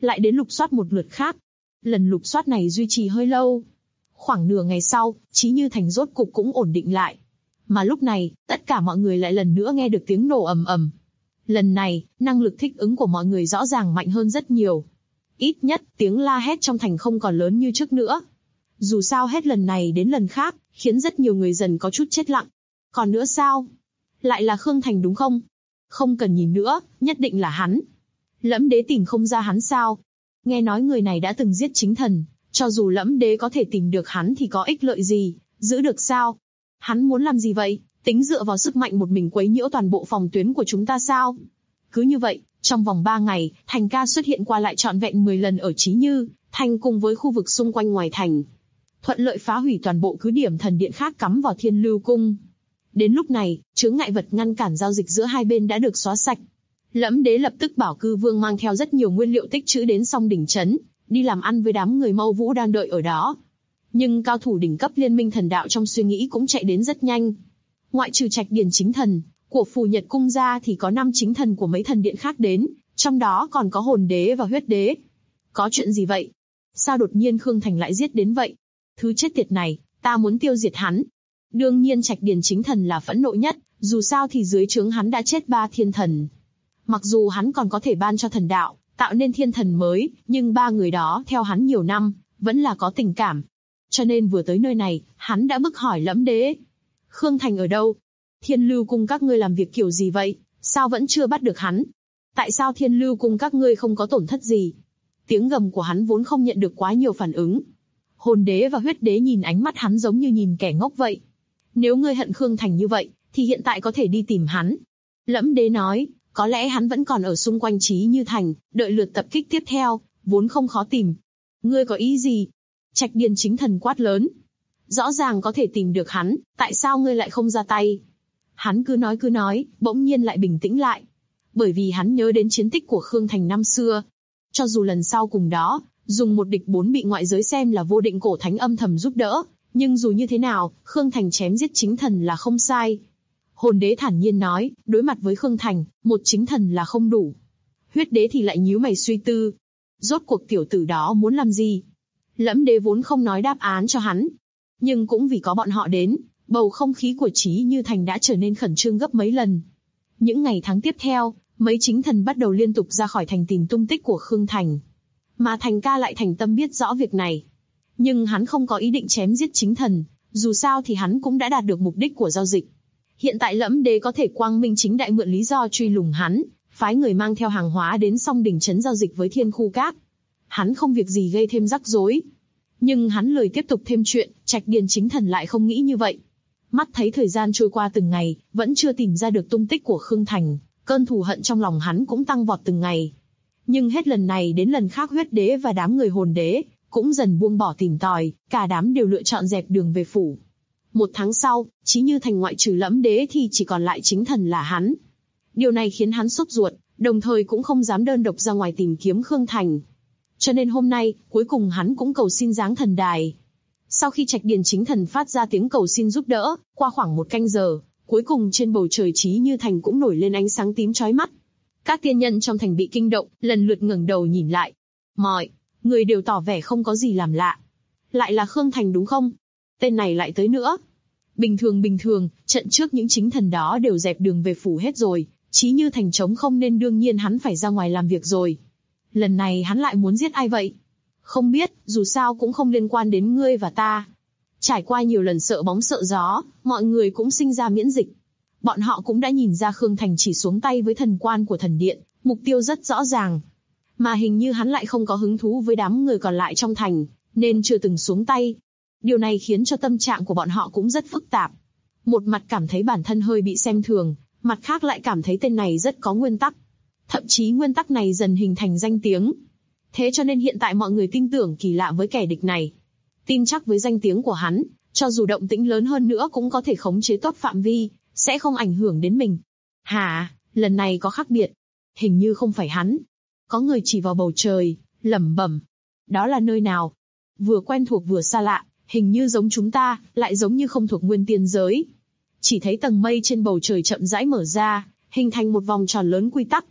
Lại đến lục soát một lượt khác. Lần lục soát này duy trì hơi lâu. Khoảng nửa ngày sau, Chí Như Thành rốt cục cũng ổn định lại. Mà lúc này, tất cả mọi người lại lần nữa nghe được tiếng nổ ầm ầm. Lần này, năng lực thích ứng của mọi người rõ ràng mạnh hơn rất nhiều. Ít nhất, tiếng la hét trong thành không còn lớn như trước nữa. Dù sao hết lần này đến lần khác, khiến rất nhiều người dần có chút chết lặng. Còn nữa sao? Lại là Khương Thành đúng không? Không cần nhìn nữa, nhất định là hắn. Lẫm Đế tìm không ra hắn sao? Nghe nói người này đã từng giết chính thần, cho dù Lẫm Đế có thể tìm được hắn thì có ích lợi gì, giữ được sao? Hắn muốn làm gì vậy? Tính dựa vào sức mạnh một mình quấy nhiễu toàn bộ phòng tuyến của chúng ta sao? Cứ như vậy, trong vòng 3 ngày, Thành ca xuất hiện qua lại trọn vẹn 10 lần ở Chí Như Thành cùng với khu vực xung quanh ngoài thành. Thuận lợi phá hủy toàn bộ cứ điểm thần điện khác cắm vào Thiên Lưu Cung. Đến lúc này, chướng ngại vật ngăn cản giao dịch giữa hai bên đã được xóa sạch. Lẫm Đế lập tức bảo Cư Vương mang theo rất nhiều nguyên liệu tích trữ đến Song Đỉnh Trấn, đi làm ăn với đám người Mâu Vũ đang đợi ở đó. Nhưng cao thủ đỉnh cấp Liên minh thần đạo trong suy nghĩ cũng chạy đến rất nhanh. Ngoại trừ Trạch Điền chính thần của Phù Nhật Cung ra thì có 5 chính thần của mấy thần điện khác đến, trong đó còn có Hồn Đế và Huyết Đế. Có chuyện gì vậy? Sao đột nhiên Khương Thành lại giết đến vậy? Thứ chết tiệt này, ta muốn tiêu diệt hắn. Đương nhiên Trạch Điền chính thần là phẫn nộ nhất, dù sao thì dưới trướng hắn đã chết 3 thiên thần. Mặc dù hắn còn có thể ban cho thần đạo, tạo nên thiên thần mới, nhưng 3 người đó theo hắn nhiều năm, vẫn là có tình cảm. Cho nên vừa tới nơi này, hắn đã bức hỏi Lẫm Đế. Khương Thành ở đâu? Thiên Lưu Cung các ngươi làm việc kiểu gì vậy? Sao vẫn chưa bắt được hắn? Tại sao Thiên Lưu Cung các ngươi không có tổn thất gì? Tiếng gầm của hắn vốn không nhận được quá nhiều phản ứng. Hồn Đế và Huyết Đế nhìn ánh mắt hắn giống như nhìn kẻ ngốc vậy. Nếu ngươi hận Khương Thành như vậy, thì hiện tại có thể đi tìm hắn. Lẫm Đế nói, có lẽ hắn vẫn còn ở xung quanh Chí Như Thành, đợi lượt tập kích tiếp theo, vốn không khó tìm. Ngươi có ý gì? Trạch Điền chính thần quát lớn. Rõ ràng có thể tìm được hắn, tại sao ngươi lại không ra tay? Hắn cứ nói, bỗng nhiên lại bình tĩnh lại. Bởi vì hắn nhớ đến chiến tích của Khương Thành năm xưa. Cho dù lần sau cùng đó, dùng 1 địch 4 bị ngoại giới xem là Vô Định Cổ Thánh âm thầm giúp đỡ, nhưng dù như thế nào, Khương Thành chém giết chính thần là không sai. Hồn Đế thản nhiên nói, đối mặt với Khương Thành, 1 chính thần là không đủ. Huyết Đế thì lại nhíu mày suy tư. Rốt cuộc tiểu tử đó muốn làm gì? Lẫm Đế vốn không nói đáp án cho hắn. Nhưng cũng vì có bọn họ đến, bầu không khí của Chí Như Thành đã trở nên khẩn trương gấp mấy lần. Những ngày tháng tiếp theo, mấy chính thần bắt đầu liên tục ra khỏi thành tìm tung tích của Khương Thành. Mà Thành ca lại thành tâm biết rõ việc này. Nhưng hắn không có ý định chém giết chính thần, dù sao thì hắn cũng đã đạt được mục đích của giao dịch. Hiện tại Lẫm Đế có thể quang minh chính đại mượn lý do truy lùng hắn, phái người mang theo hàng hóa đến Song Đỉnh Trấn giao dịch với Thiên Khu Các. Hắn không việc gì gây thêm rắc rối. Nhưng hắn lười tiếp tục thêm chuyện, Trạch Điền chính thần lại không nghĩ như vậy. Mắt thấy thời gian trôi qua từng ngày, vẫn chưa tìm ra được tung tích của Khương Thành, cơn thù hận trong lòng hắn cũng tăng vọt từng ngày. Nhưng hết lần này đến lần khác Huyết Đế và đám người Hồn Đế cũng dần buông bỏ tìm tòi, cả đám đều lựa chọn dẹp đường về phủ. 1 tháng sau, Chí Như Thành ngoại trừ Lẫm Đế thì chỉ còn lại chính thần là hắn. Điều này khiến hắn sốt ruột, đồng thời cũng không dám đơn độc ra ngoài tìm kiếm Khương Thành. Cho nên hôm nay, cuối cùng hắn cũng cầu xin giáng thần đài. Sau khi Trạch Điền chính thần phát ra tiếng cầu xin giúp đỡ, qua khoảng 1 canh giờ, cuối cùng trên bầu trời Chí Như Thành cũng nổi lên ánh sáng tím chói mắt. Các tiên nhân trong thành bị kinh động, lần lượt ngẩng đầu nhìn lại. Mọi người đều tỏ vẻ không có gì làm lạ. Lại là Khương Thành đúng không? Tên này lại tới nữa. Bình thường, trận trước những chính thần đó đều dẹp đường về phủ hết rồi, Chí Như Thành trống không nên đương nhiên hắn phải ra ngoài làm việc rồi. Lần này hắn lại muốn giết ai vậy? Không biết, dù sao cũng không liên quan đến ngươi và ta. Trải qua nhiều lần sợ bóng sợ gió, mọi người cũng sinh ra miễn dịch. Bọn họ cũng đã nhìn ra Khương Thành chỉ xuống tay với thần quan của thần điện, mục tiêu rất rõ ràng. Mà hình như hắn lại không có hứng thú với đám người còn lại trong thành, nên chưa từng xuống tay. Điều này khiến cho tâm trạng của bọn họ cũng rất phức tạp. Một mặt cảm thấy bản thân hơi bị xem thường, mặt khác lại cảm thấy tên này rất có nguyên tắc. Thậm chí nguyên tắc này dần hình thành danh tiếng. Thế cho nên hiện tại mọi người tin tưởng kỳ lạ với kẻ địch này. Tin chắc với danh tiếng của hắn, cho dù động tĩnh lớn hơn nữa cũng có thể khống chế tốt phạm vi, sẽ không ảnh hưởng đến mình. Hả, lần này có khác biệt. Hình như không phải hắn. Có người chỉ vào bầu trời, lẩm bẩm. Đó là nơi nào? Vừa quen thuộc vừa xa lạ, hình như giống chúng ta, lại giống như không thuộc nguyên tiên giới. Chỉ thấy tầng mây trên bầu trời chậm rãi mở ra, hình thành một vòng tròn lớn quy tắc.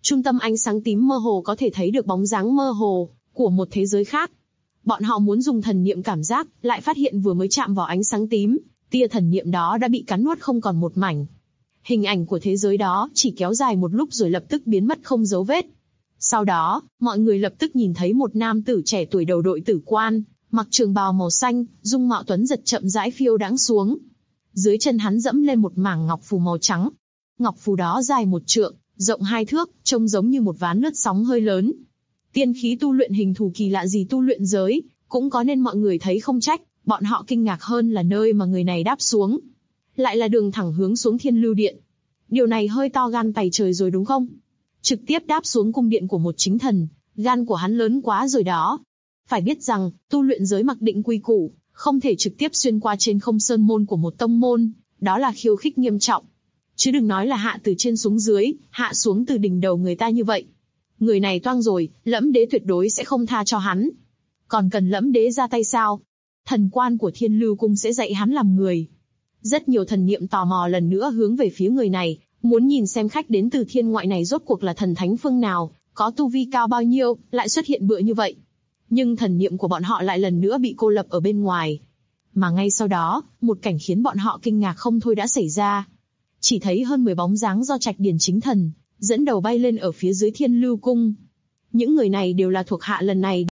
Trung tâm ánh sáng tím mơ hồ có thể thấy được bóng dáng mơ hồ của một thế giới khác. Bọn họ muốn dùng thần niệm cảm giác, lại phát hiện vừa mới chạm vào ánh sáng tím, tia thần niệm đó đã bị cắn nuốt không còn một mảnh. Hình ảnh của thế giới đó chỉ kéo dài một lúc rồi lập tức biến mất không dấu vết. Sau đó, mọi người lập tức nhìn thấy một nam tử trẻ tuổi đầu đội tử quan, mặc trường bào màu xanh, dung mạo tuấn giật chậm rãi phiêu đãng xuống. Dưới chân hắn dẫm lên một mảng ngọc phù màu trắng. Ngọc phù đó dài 1 trượng, rộng 2 thước, trông giống như một ván lướt sóng hơi lớn. Tiên khí tu luyện hình thù kỳ lạ gì tu luyện giới, cũng có nên mọi người thấy không trách, bọn họ kinh ngạc hơn là nơi mà người này đáp xuống. Lại là đường thẳng hướng xuống Thiên Lưu Điện. Điều này hơi to gan tày trời rồi đúng không? Trực tiếp đáp xuống cung điện của một chính thần, gan của hắn lớn quá rồi đó. Phải biết rằng, tu luyện giới mặc định quy củ, không thể trực tiếp xuyên qua trên không sơn môn của một tông môn, đó là khiêu khích nghiêm trọng. Chứ đừng nói là hạ từ trên xuống dưới, hạ xuống từ đỉnh đầu người ta như vậy. Người này toang rồi, Lẫm Đế tuyệt đối sẽ không tha cho hắn. Còn cần Lẫm Đế ra tay sao? Thần quan của Thiên Lưu Cung sẽ dạy hắn làm người. Rất nhiều thần niệm tò mò lần nữa hướng về phía người này, muốn nhìn xem khách đến từ thiên ngoại này rốt cuộc là thần thánh phương nào, có tu vi cao bao nhiêu, lại xuất hiện bựa như vậy. Nhưng thần niệm của bọn họ lại lần nữa bị cô lập ở bên ngoài. Mà ngay sau đó, một cảnh khiến bọn họ kinh ngạc không thôi đã xảy ra. Chỉ thấy hơn 10 bóng dáng do Trạch Điền chính thần dẫn đầu bay lên ở phía dưới Thiên Lưu Cung. Những người này đều là thuộc hạ lần này.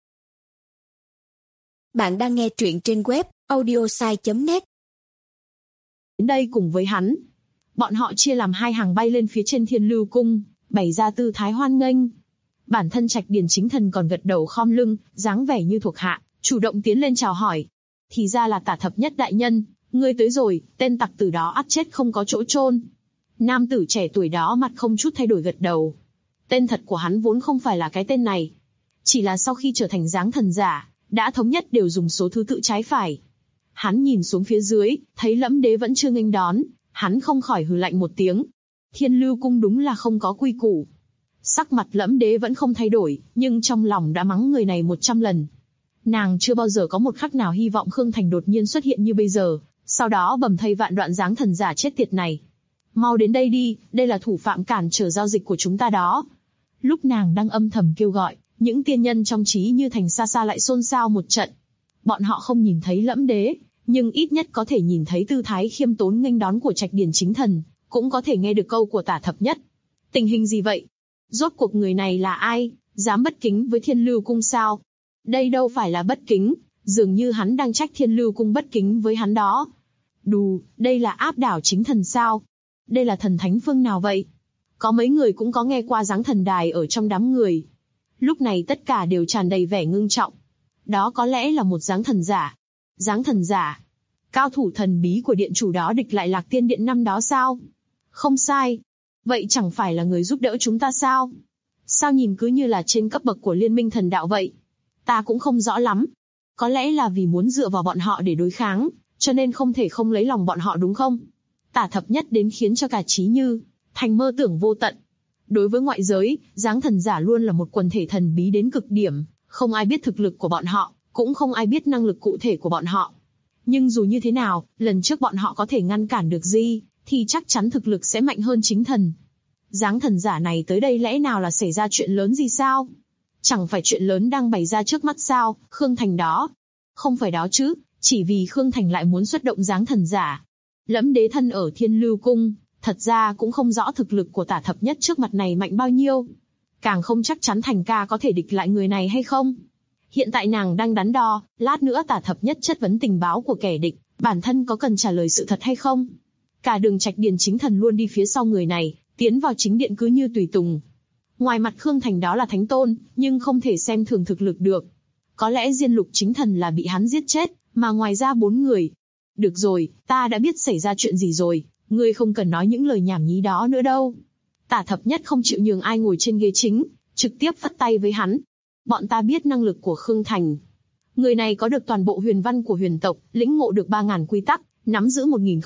Bạn đang nghe truyện trên web audiosai.net. Đến đây cùng với hắn. Bọn họ chia làm 2 hàng bay lên phía trên Thiên Lưu Cung, bày ra tư thái hoan nghênh. Bản thân Trạch Điền chính thần còn gật đầu khom lưng, dáng vẻ như thuộc hạ, chủ động tiến lên chào hỏi. Thì ra là Tả Thập Nhất đại nhân, ngươi tới rồi, tên tặc tử đó ắt chết không có chỗ chôn. Nam tử trẻ tuổi đó mặt không chút thay đổi gật đầu. Tên thật của hắn vốn không phải là cái tên này. Chỉ là sau khi trở thành dáng thần giả, đã thống nhất đều dùng số thứ tự trái phải. Hắn nhìn xuống phía dưới, thấy Lẫm Đế vẫn chưa nghênh đón, hắn không khỏi hừ lạnh một tiếng. Thiên Lưu Cung đúng là không có quy củ. Sắc mặt Lẫm Đế vẫn không thay đổi, nhưng trong lòng đã mắng người này 100 lần. Nàng chưa bao giờ có một khắc nào hy vọng Khương Thành đột nhiên xuất hiện như bây giờ, sau đó bầm thây vạn đoạn dáng thần giả chết tiệt này. Mau đến đây đi, đây là thủ phạm cản trở giao dịch của chúng ta đó. Lúc nàng đang âm thầm kêu gọi, những tiên nhân trong Trí Như Thành xa xa lại xôn xao một trận. Bọn họ không nhìn thấy Lẫm Đế, nhưng ít nhất có thể nhìn thấy tư thái khiêm tốn nghênh đón của Trạch Điền chính thần, cũng có thể nghe được câu của Tả Thập Nhất. Tình hình gì vậy? Rốt cuộc người này là ai, dám bất kính với Thiên Lưu Cung sao? Đây đâu phải là bất kính, dường như hắn đang trách Thiên Lưu Cung bất kính với hắn đó. Đù, đây là áp đảo chính thần sao? Đây là thần thánh phương nào vậy? Có mấy người cũng có nghe qua dáng thần đài ở trong đám người. Lúc này tất cả đều tràn đầy vẻ ngưng trọng. Đó có lẽ là một dáng thần giả. Dáng thần giả? Cao thủ thần bí của điện chủ đó địch lại Lạc Tiên Điện năm đó sao? Không sai. Vậy chẳng phải là người giúp đỡ chúng ta sao? Sao nhìn cứ như là trên cấp bậc của Liên minh thần đạo vậy? Ta cũng không rõ lắm. Có lẽ là vì muốn dựa vào bọn họ để đối kháng, cho nên không thể không lấy lòng bọn họ đúng không? Tả Thập Nhất đến khiến cho cả Trí Như Thành mơ tưởng vô tận. Đối với ngoại giới, dáng thần giả luôn là một quần thể thần bí đến cực điểm, không ai biết thực lực của bọn họ, cũng không ai biết năng lực cụ thể của bọn họ. Nhưng dù như thế nào, lần trước bọn họ có thể ngăn cản được Di, thì chắc chắn thực lực sẽ mạnh hơn chính thần. Dáng thần giả này tới đây lẽ nào là xảy ra chuyện lớn gì sao? Chẳng phải chuyện lớn đang bày ra trước mắt sao, Khương Thành đó. Không phải đó chứ, chỉ vì Khương Thành lại muốn xuất động dáng thần giả. Lẫm Đế thân ở Thiên Lưu Cung, thật ra cũng không rõ thực lực của Tả Thập Nhất trước mặt này mạnh bao nhiêu. Càng không chắc chắn Thành ca có thể địch lại người này hay không. Hiện tại nàng đang đắn đo, lát nữa Tả Thập Nhất chất vấn tình báo của kẻ địch, bản thân có cần trả lời sự thật hay không. Cả đường Trạch Điền chính thần luôn đi phía sau người này, tiến vào chính điện cứ như tùy tùng. Ngoài mặt Khương Thành đó là thánh tôn, nhưng không thể xem thường thực lực được. Có lẽ Diên Lục chính thần là bị hắn giết chết, mà ngoài ra 4 người. Được rồi, ta đã biết xảy ra chuyện gì rồi, ngươi không cần nói những lời nhảm nhí đó nữa đâu. Tả Thập Nhất không chịu nhường ai ngồi trên ghế chính, trực tiếp phất tay với hắn. Bọn ta biết năng lực của Khương Thành. Người này có được toàn bộ huyền văn của huyền tộc, lĩnh ngộ được 3.000 quy tắc, nắm giữ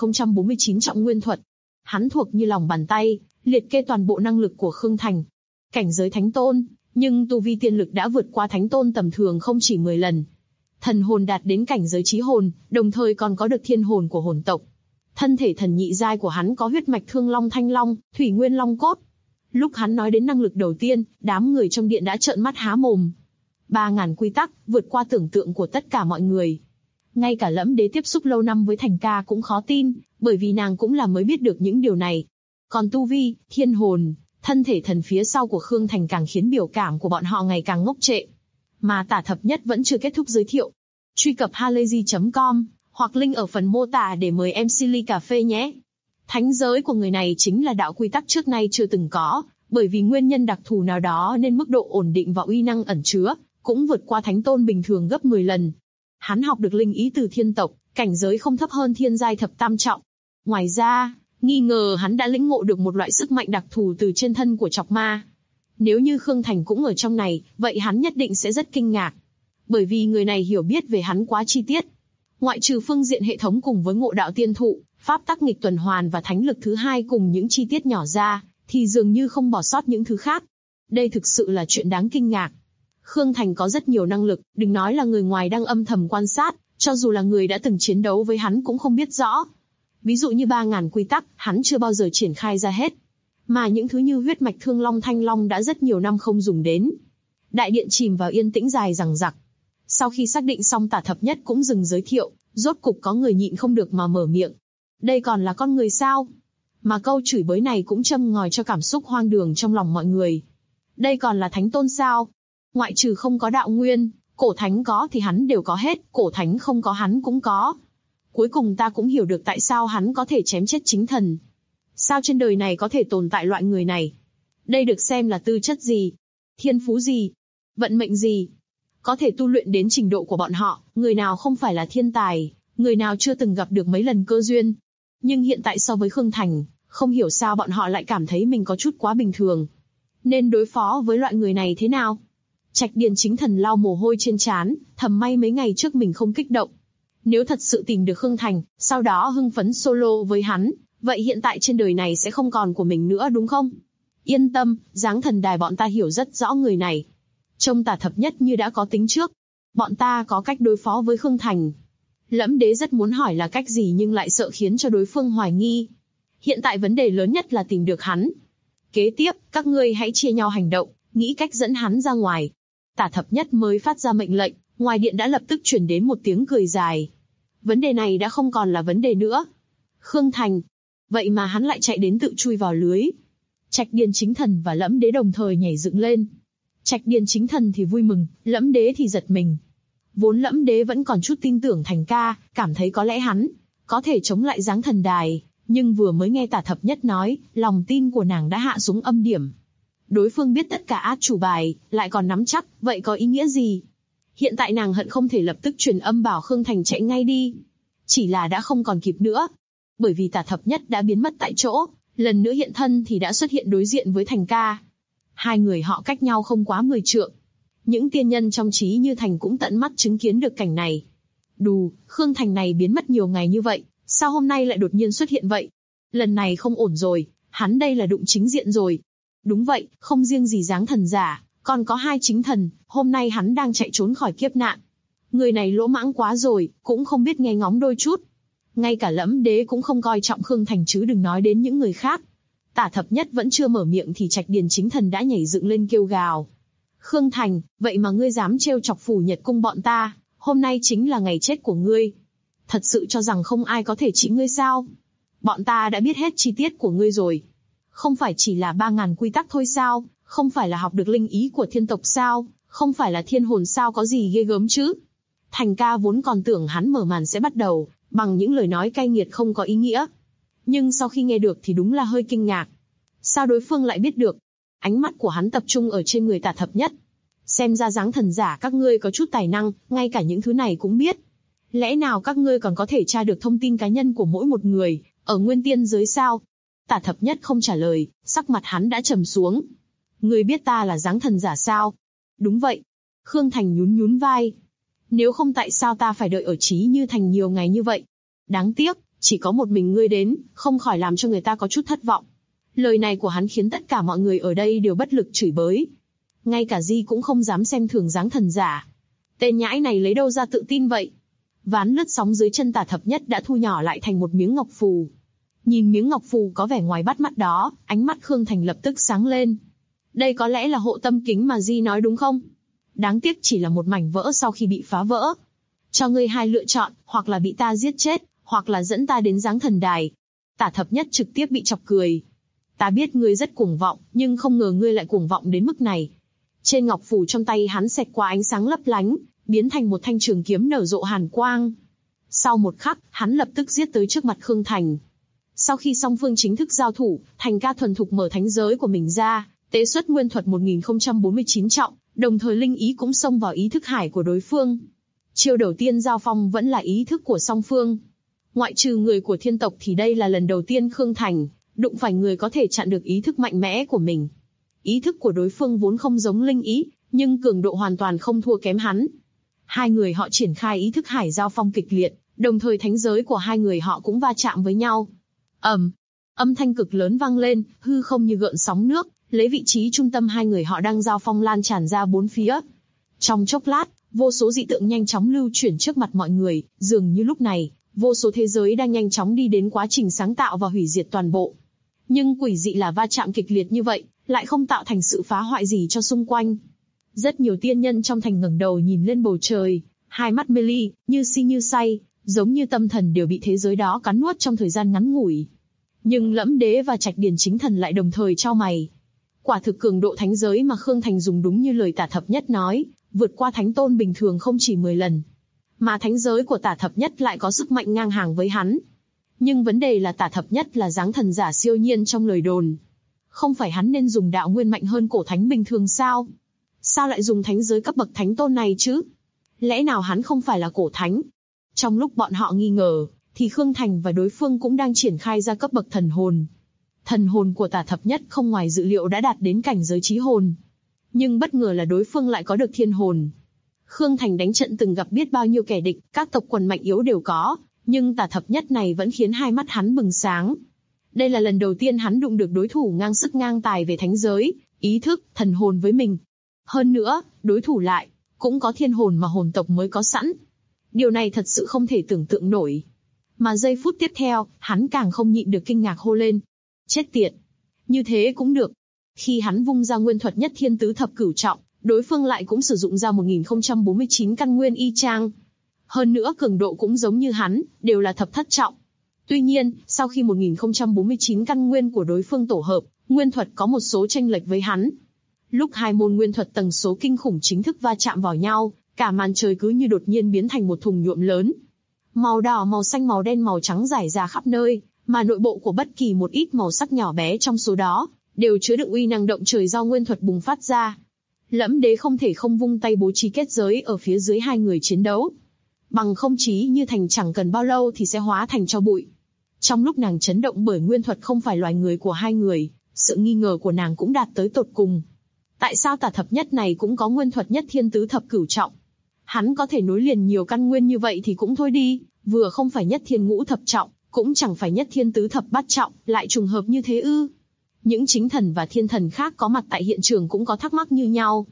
1049 trọng nguyên thuật. Hắn thuộc như lòng bàn tay, liệt kê toàn bộ năng lực của Khương Thành. Cảnh giới thánh tôn, nhưng tu vi tiên lực đã vượt qua thánh tôn tầm thường không chỉ 10 lần. Thần hồn đạt đến cảnh giới chí hồn, đồng thời còn có được thiên hồn của hồn tộc. Thân thể thần nhị giai của hắn có huyết mạch Thương Long Thanh Long, Thủy Nguyên Long cốt. Lúc hắn nói đến năng lực đầu tiên, đám người trong điện đã trợn mắt há mồm. 3.000 quy tắc, vượt qua tưởng tượng của tất cả mọi người. Ngay cả Lẫm Đế tiếp xúc lâu năm với Thành Ca cũng khó tin, bởi vì nàng cũng là mới biết được những điều này. Còn tu vi, thiên hồn, thân thể thần phía sau của Khương Thành càng khiến biểu cảm của bọn họ ngày càng ngốc trệ. Mà Tả Thập Nhất vẫn chưa kết thúc giới thiệu. Truy cập halayzi.com, hoặc link ở phần mô tả để mời MC ly cà phê nhé. Thánh giới của người này chính là đạo quy tắc trước nay chưa từng có, bởi vì nguyên nhân đặc thù nào đó nên mức độ ổn định và uy năng ẩn chứa, cũng vượt qua thánh tôn bình thường gấp 10 lần. Hắn học được linh ý từ thiên tộc, cảnh giới không thấp hơn thiên giai thập tam trọng. Ngoài ra, nghi ngờ hắn đã lĩnh ngộ được một loại sức mạnh đặc thù từ trên thân của Chọc Ma. Nếu như Khương Thành cũng ở trong này, vậy hắn nhất định sẽ rất kinh ngạc. Bởi vì người này hiểu biết về hắn quá chi tiết. Ngoại trừ phương diện hệ thống cùng với ngộ đạo tiên thụ, pháp tắc nghịch tuần hoàn và thánh lực thứ hai cùng những chi tiết nhỏ ra, thì dường như không bỏ sót những thứ khác. Đây thực sự là chuyện đáng kinh ngạc. Khương Thành có rất nhiều năng lực, đừng nói là người ngoài đang âm thầm quan sát, cho dù là người đã từng chiến đấu với hắn cũng không biết rõ. Ví dụ như 3.000 quy tắc, hắn chưa bao giờ triển khai ra hết. Mà những thứ như huyết mạch thương long thanh long đã rất nhiều năm không dùng đến. Đại điện chìm vào yên tĩnh dài dằng dặc. Sau khi xác định xong, Tả Thập Nhất cũng dừng giới thiệu, rốt cục có người nhịn không được mà mở miệng. Đây còn là con người sao? Mà câu chửi bới này cũng châm ngòi cho cảm xúc hoang đường trong lòng mọi người. Đây còn là thánh tôn sao? Ngoại trừ không có đạo nguyên, cổ thánh có thì hắn đều có hết, cổ thánh không có hắn cũng có. Cuối cùng ta cũng hiểu được tại sao hắn có thể chém chết chính thần. Sao trên đời này có thể tồn tại loại người này? Đây được xem là tư chất gì? Thiên phú gì? Vận mệnh gì? Có thể tu luyện đến trình độ của bọn họ, người nào không phải là thiên tài, người nào chưa từng gặp được mấy lần cơ duyên. Nhưng hiện tại so với Khương Thành, không hiểu sao bọn họ lại cảm thấy mình có chút quá bình thường. Nên đối phó với loại người này thế nào? Trạch Điền Chính Thần lau mồ hôi trên trán, thầm may mấy ngày trước mình không kích động. Nếu thật sự tìm được Khương Thành, sau đó hưng phấn solo với hắn, vậy hiện tại trên đời này sẽ không còn của mình nữa đúng không? Yên tâm, Giáng Thần Đài bọn ta hiểu rất rõ người này. Trông Tả Thập Nhất như đã có tính trước. Bọn ta có cách đối phó với Khương Thành. Lẫm Đế rất muốn hỏi là cách gì nhưng lại sợ khiến cho đối phương hoài nghi. Hiện tại vấn đề lớn nhất là tìm được hắn. Kế tiếp, các ngươi hãy chia nhau hành động, nghĩ cách dẫn hắn ra ngoài. Tả Thập Nhất mới phát ra mệnh lệnh, ngoài điện đã lập tức truyền đến một tiếng cười dài. Vấn đề này đã không còn là vấn đề nữa. Khương Thành. Vậy mà hắn lại chạy đến tự chui vào lưới. Trạch Điền Chính Thần và Lẫm Đế đồng thời nhảy dựng lên. Trạch Điền Chính Thần thì vui mừng, Lẫm Đế thì giật mình. Vốn Lẫm Đế vẫn còn chút tin tưởng Thành Ca, cảm thấy có lẽ hắn có thể chống lại Giáng Thần Đài, nhưng vừa mới nghe Tả Thập Nhất nói, lòng tin của nàng đã hạ xuống âm điểm. Đối phương biết tất cả át chủ bài, lại còn nắm chắc, vậy có ý nghĩa gì? Hiện tại nàng hận không thể lập tức truyền âm bảo Khương Thành chạy ngay đi. Chỉ là đã không còn kịp nữa. Bởi vì Tả Thập Nhất đã biến mất tại chỗ, lần nữa hiện thân thì đã xuất hiện đối diện với Thành Ca. Hai người họ cách nhau không quá 10 trượng. Những tiên nhân trong trí như Thành cũng tận mắt chứng kiến được cảnh này. Đù, Khương Thành này biến mất nhiều ngày như vậy, sao hôm nay lại đột nhiên xuất hiện vậy? Lần này không ổn rồi, hắn đây là đụng chính diện rồi. Đúng vậy, không riêng gì Giáng Thần giả, còn có hai chính thần, hôm nay hắn đang chạy trốn khỏi kiếp nạn. Người này lỗ mãng quá rồi, cũng không biết nghe ngóng đôi chút. Ngay cả Lẫm Đế cũng không coi trọng Khương Thành chứ đừng nói đến những người khác. Tả Thập Nhất vẫn chưa mở miệng thì Trạch Điền Chính Thần đã nhảy dựng lên kêu gào. Khương Thành, vậy mà ngươi dám trêu chọc Phủ Nhật Cung bọn ta, hôm nay chính là ngày chết của ngươi. Thật sự cho rằng không ai có thể trị ngươi sao? Bọn ta đã biết hết chi tiết của ngươi rồi. Không phải chỉ là 3.000 quy tắc thôi sao? Không phải là học được linh ý của thiên tộc sao? Không phải là thiên hồn sao, có gì ghê gớm chứ? Thành Ca vốn còn tưởng hắn mở màn sẽ bắt đầu bằng những lời nói cay nghiệt không có ý nghĩa. Nhưng sau khi nghe được thì đúng là hơi kinh ngạc. Sao đối phương lại biết được? Ánh mắt của hắn tập trung ở trên người Tả Thập Nhất. Xem ra Giáng Thần giả các ngươi có chút tài năng, ngay cả những thứ này cũng biết. Lẽ nào các ngươi còn có thể tra được thông tin cá nhân của mỗi một người ở Nguyên Tiên giới sao? Tả Thập Nhất không trả lời, sắc mặt hắn đã trầm xuống. Ngươi biết ta là Giáng Thần giả sao? Đúng vậy. Khương Thành nhún nhún vai. Nếu không tại sao ta phải đợi ở Trí Như Thành nhiều ngày như vậy? Đáng tiếc, chỉ có một mình ngươi đến, không khỏi làm cho người ta có chút thất vọng. Lời này của hắn khiến tất cả mọi người ở đây đều bất lực chửi bới. Ngay cả Di cũng không dám xem thường Giáng Thần giả. Tên nhãi này lấy đâu ra tự tin vậy? Ván lướt sóng dưới chân Tả Thập Nhất đã thu nhỏ lại thành một miếng ngọc phù. Nhìn miếng ngọc phù có vẻ ngoài bắt mắt đó, ánh mắt Khương Thành lập tức sáng lên. Đây có lẽ là hộ tâm kính mà Di nói đúng không? Đáng tiếc chỉ là một mảnh vỡ sau khi bị phá vỡ. Cho ngươi hai lựa chọn, hoặc là bị ta giết chết, hoặc là dẫn ta đến Giáng Thần Đài. Tả Thập Nhất trực tiếp bị chọc cười. Ta biết ngươi rất cuồng vọng, nhưng không ngờ ngươi lại cuồng vọng đến mức này. Trên ngọc phù trong tay hắn xẹt qua ánh sáng lấp lánh, biến thành một thanh trường kiếm nở rộ hàn quang. Sau một khắc, hắn lập tức giết tới trước mặt Khương Thành. Sau khi song phương chính thức giao thủ, Thành ca thuần thục mở thánh giới của mình ra, tế xuất nguyên thuật 1049 trọng, đồng thời linh ý cũng xông vào ý thức hải của đối phương. Chiêu đầu tiên giao phong vẫn là ý thức của song phương. Ngoại trừ người của thiên tộc thì đây là lần đầu tiên Khương Thành đụng phải người có thể chặn được ý thức mạnh mẽ của mình. Ý thức của đối phương vốn không giống linh ý, nhưng cường độ hoàn toàn không thua kém hắn. Hai người họ triển khai ý thức hải giao phong kịch liệt, đồng thời thánh giới của hai người họ cũng va chạm với nhau. Âm thanh cực lớn vang lên, hư không như gợn sóng nước, lấy vị trí trung tâm hai người họ đang giao phong lan tràn ra bốn phía. Trong chốc lát, vô số dị tượng nhanh chóng lưu chuyển trước mặt mọi người, dường như lúc này, vô số thế giới đang nhanh chóng đi đến quá trình sáng tạo và hủy diệt toàn bộ. Nhưng quỷ dị là va chạm kịch liệt như vậy, lại không tạo thành sự phá hoại gì cho xung quanh. Rất nhiều tiên nhân trong thành ngẩng đầu nhìn lên bầu trời, hai mắt mê ly, như si như say, giống như tâm thần đều bị thế giới đó cắn nuốt trong thời gian ngắn ngủi. Nhưng Lẫm Đế và Trạch Điền Chính Thần lại đồng thời chau mày. Quả thực cường độ thánh giới mà Khương Thành dùng đúng như lời Tả Thập Nhất nói, vượt qua thánh tôn bình thường không chỉ 10 lần. Mà thánh giới của Tả Thập Nhất lại có sức mạnh ngang hàng với hắn. Nhưng vấn đề là Tả Thập Nhất là dáng thần giả siêu nhiên trong lời đồn. Không phải hắn nên dùng đạo nguyên mạnh hơn cổ thánh bình thường sao? Sao lại dùng thánh giới cấp bậc thánh tôn này chứ? Lẽ nào hắn không phải là cổ thánh? Trong lúc bọn họ nghi ngờ, thì Khương Thành và đối phương cũng đang triển khai ra cấp bậc thần hồn. Thần hồn của Tả Thập Nhất không ngoài dự liệu đã đạt đến cảnh giới chí hồn. Nhưng bất ngờ là đối phương lại có được thiên hồn. Khương Thành đánh trận từng gặp biết bao nhiêu kẻ địch, các tộc quần mạnh yếu đều có, nhưng Tả Thập Nhất này vẫn khiến hai mắt hắn bừng sáng. Đây là lần đầu tiên hắn đụng được đối thủ ngang sức ngang tài về thánh giới, ý thức, thần hồn với mình. Hơn nữa, đối thủ lại cũng có thiên hồn mà hồn tộc mới có sẵn. Điều này thật sự không thể tưởng tượng nổi. Mà giây phút tiếp theo, hắn càng không nhịn được kinh ngạc hô lên. Chết tiệt! Như thế cũng được. Khi hắn vung ra nguyên thuật nhất thiên tứ thập cửu trọng, đối phương lại cũng sử dụng ra 1049 căn nguyên y chang. Hơn nữa cường độ cũng giống như hắn, đều là thập thất trọng. Tuy nhiên, sau khi 1049 căn nguyên của đối phương tổ hợp, nguyên thuật có một số chênh lệch với hắn. Lúc hai môn nguyên thuật tầng số kinh khủng chính thức va chạm vào nhau, cả màn trời cứ như đột nhiên biến thành một thùng nhuộm lớn. Màu đỏ, màu xanh, màu đen, màu trắng rải ra khắp nơi, mà nội bộ của bất kỳ một ít màu sắc nhỏ bé trong số đó, đều chứa đựng uy năng động trời do nguyên thuật bùng phát ra. Lẫm Đế không thể không vung tay bố trí kết giới ở phía dưới hai người chiến đấu. Bằng không Chí Như Thành chẳng cần bao lâu thì sẽ hóa thành tro bụi. Trong lúc nàng chấn động bởi nguyên thuật không phải loài người của hai người, sự nghi ngờ của nàng cũng đạt tới tột cùng. Tại sao Tả Thập Nhất này cũng có nguyên thuật nhất thiên tứ thập cửu trọng? Hắn có thể nối liền nhiều căn nguyên như vậy thì cũng thôi đi, vừa không phải nhất thiên ngũ thập trọng, cũng chẳng phải nhất thiên tứ thập bát trọng, lại trùng hợp như thế ư? Những chính thần và thiên thần khác có mặt tại hiện trường cũng có thắc mắc như nhau.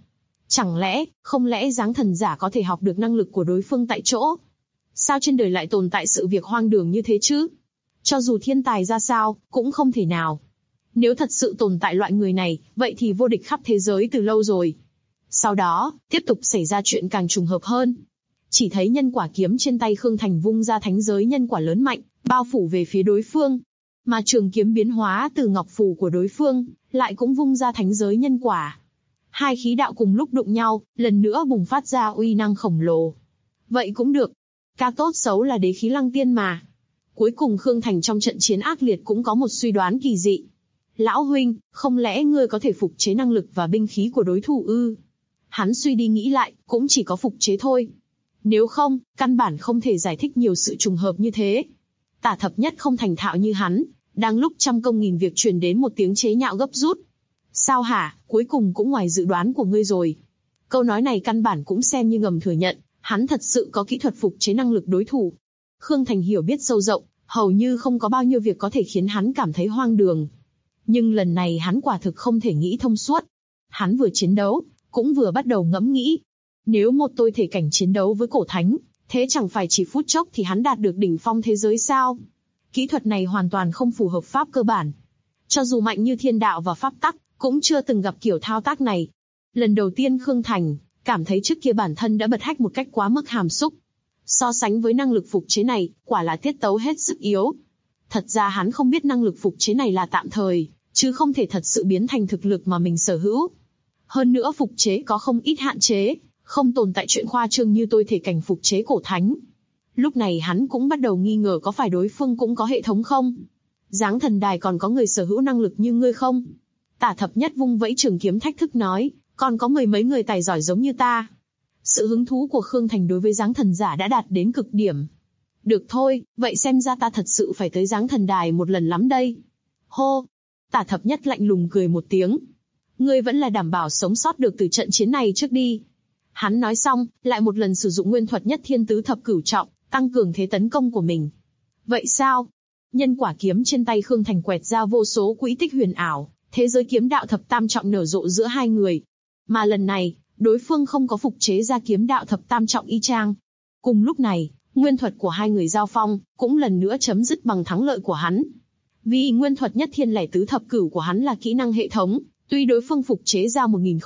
Không lẽ dáng thần giả có thể học được năng lực của đối phương tại chỗ? Sao trên đời lại tồn tại sự việc hoang đường như thế chứ? Cho dù thiên tài ra sao, cũng không thể nào. Nếu thật sự tồn tại loại người này, vậy thì vô địch khắp thế giới từ lâu rồi. Sau đó, tiếp tục xảy ra chuyện càng trùng hợp hơn. Chỉ thấy nhân quả kiếm trên tay Khương Thành vung ra thánh giới nhân quả lớn mạnh, bao phủ về phía đối phương. Mà trường kiếm biến hóa từ ngọc phù của đối phương, lại cũng vung ra thánh giới nhân quả. Hai khí đạo cùng lúc đụng nhau, lần nữa bùng phát ra uy năng khổng lồ. Vậy cũng được. Ca tốt xấu là đế khí lăng tiên mà. Cuối cùng Khương Thành trong trận chiến ác liệt cũng có một suy đoán kỳ dị. Lão huynh, không lẽ ngươi có thể phục chế năng lực và binh khí của đối thủ ư? Hắn suy đi nghĩ lại, cũng chỉ có phục chế thôi. Nếu không, căn bản không thể giải thích nhiều sự trùng hợp như thế. Tả Thập Nhất không thành thạo như hắn, đang lúc trăm công nghìn việc truyền đến một tiếng chế nhạo gấp rút. Sao hả, cuối cùng cũng ngoài dự đoán của ngươi rồi. Câu nói này căn bản cũng xem như ngầm thừa nhận, hắn thật sự có kỹ thuật phục chế năng lực đối thủ. Khương Thành hiểu biết sâu rộng, hầu như không có bao nhiêu việc có thể khiến hắn cảm thấy hoang đường. Nhưng lần này hắn quả thực không thể nghĩ thông suốt. Hắn vừa chiến đấu, cũng vừa bắt đầu ngẫm nghĩ. Nếu một tôi thể cảnh chiến đấu với cổ thánh, thế chẳng phải chỉ phút chốc thì hắn đạt được đỉnh phong thế giới sao? Kỹ thuật này hoàn toàn không phù hợp pháp cơ bản. Cho dù mạnh như thiên đạo và pháp tắc, cũng chưa từng gặp kiểu thao tác này. Lần đầu tiên Khương Thành cảm thấy trước kia bản thân đã bật hách một cách quá mức hàm xúc. So sánh với năng lực phục chế này, quả là tiết tấu hết sức yếu. Thật ra hắn không biết năng lực phục chế này là tạm thời, chứ không thể thật sự biến thành thực lực mà mình sở hữu. Hơn nữa phục chế có không ít hạn chế, không tồn tại chuyện khoa trương như tôi thể cảnh phục chế cổ thánh. Lúc này hắn cũng bắt đầu nghi ngờ có phải đối phương cũng có hệ thống không? Giáng thần đài còn có người sở hữu năng lực như ngươi không? Tả Thập Nhất vung vẫy trường kiếm thách thức nói, còn có mười mấy người tài giỏi giống như ta. Sự hứng thú của Khương Thành đối với Giáng thần giả đã đạt đến cực điểm. Được thôi, vậy xem ra ta thật sự phải tới Giáng thần đài một lần lắm đây. Hô! Tả Thập Nhất lạnh lùng cười một tiếng. Ngươi vẫn là đảm bảo sống sót được từ trận chiến này trước đi. Hắn nói xong, lại một lần sử dụng nguyên thuật Nhất Thiên Tứ Thập Cửu Trọng, tăng cường thế tấn công của mình. Vậy sao? Nhân quả kiếm trên tay Khương Thành quẹt ra vô số quỹ tích huyền ảo, thế giới kiếm đạo thập tam trọng nở rộ giữa hai người. Mà lần này, đối phương không có phục chế ra kiếm đạo thập tam trọng y chang. Cùng lúc này, nguyên thuật của hai người giao phong, cũng lần nữa chấm dứt bằng thắng lợi của hắn. Vì nguyên thuật Nhất Thiên Lẻ Tứ Thập Cửu của hắn là kỹ năng hệ thống, tuy đối phương phục chế ra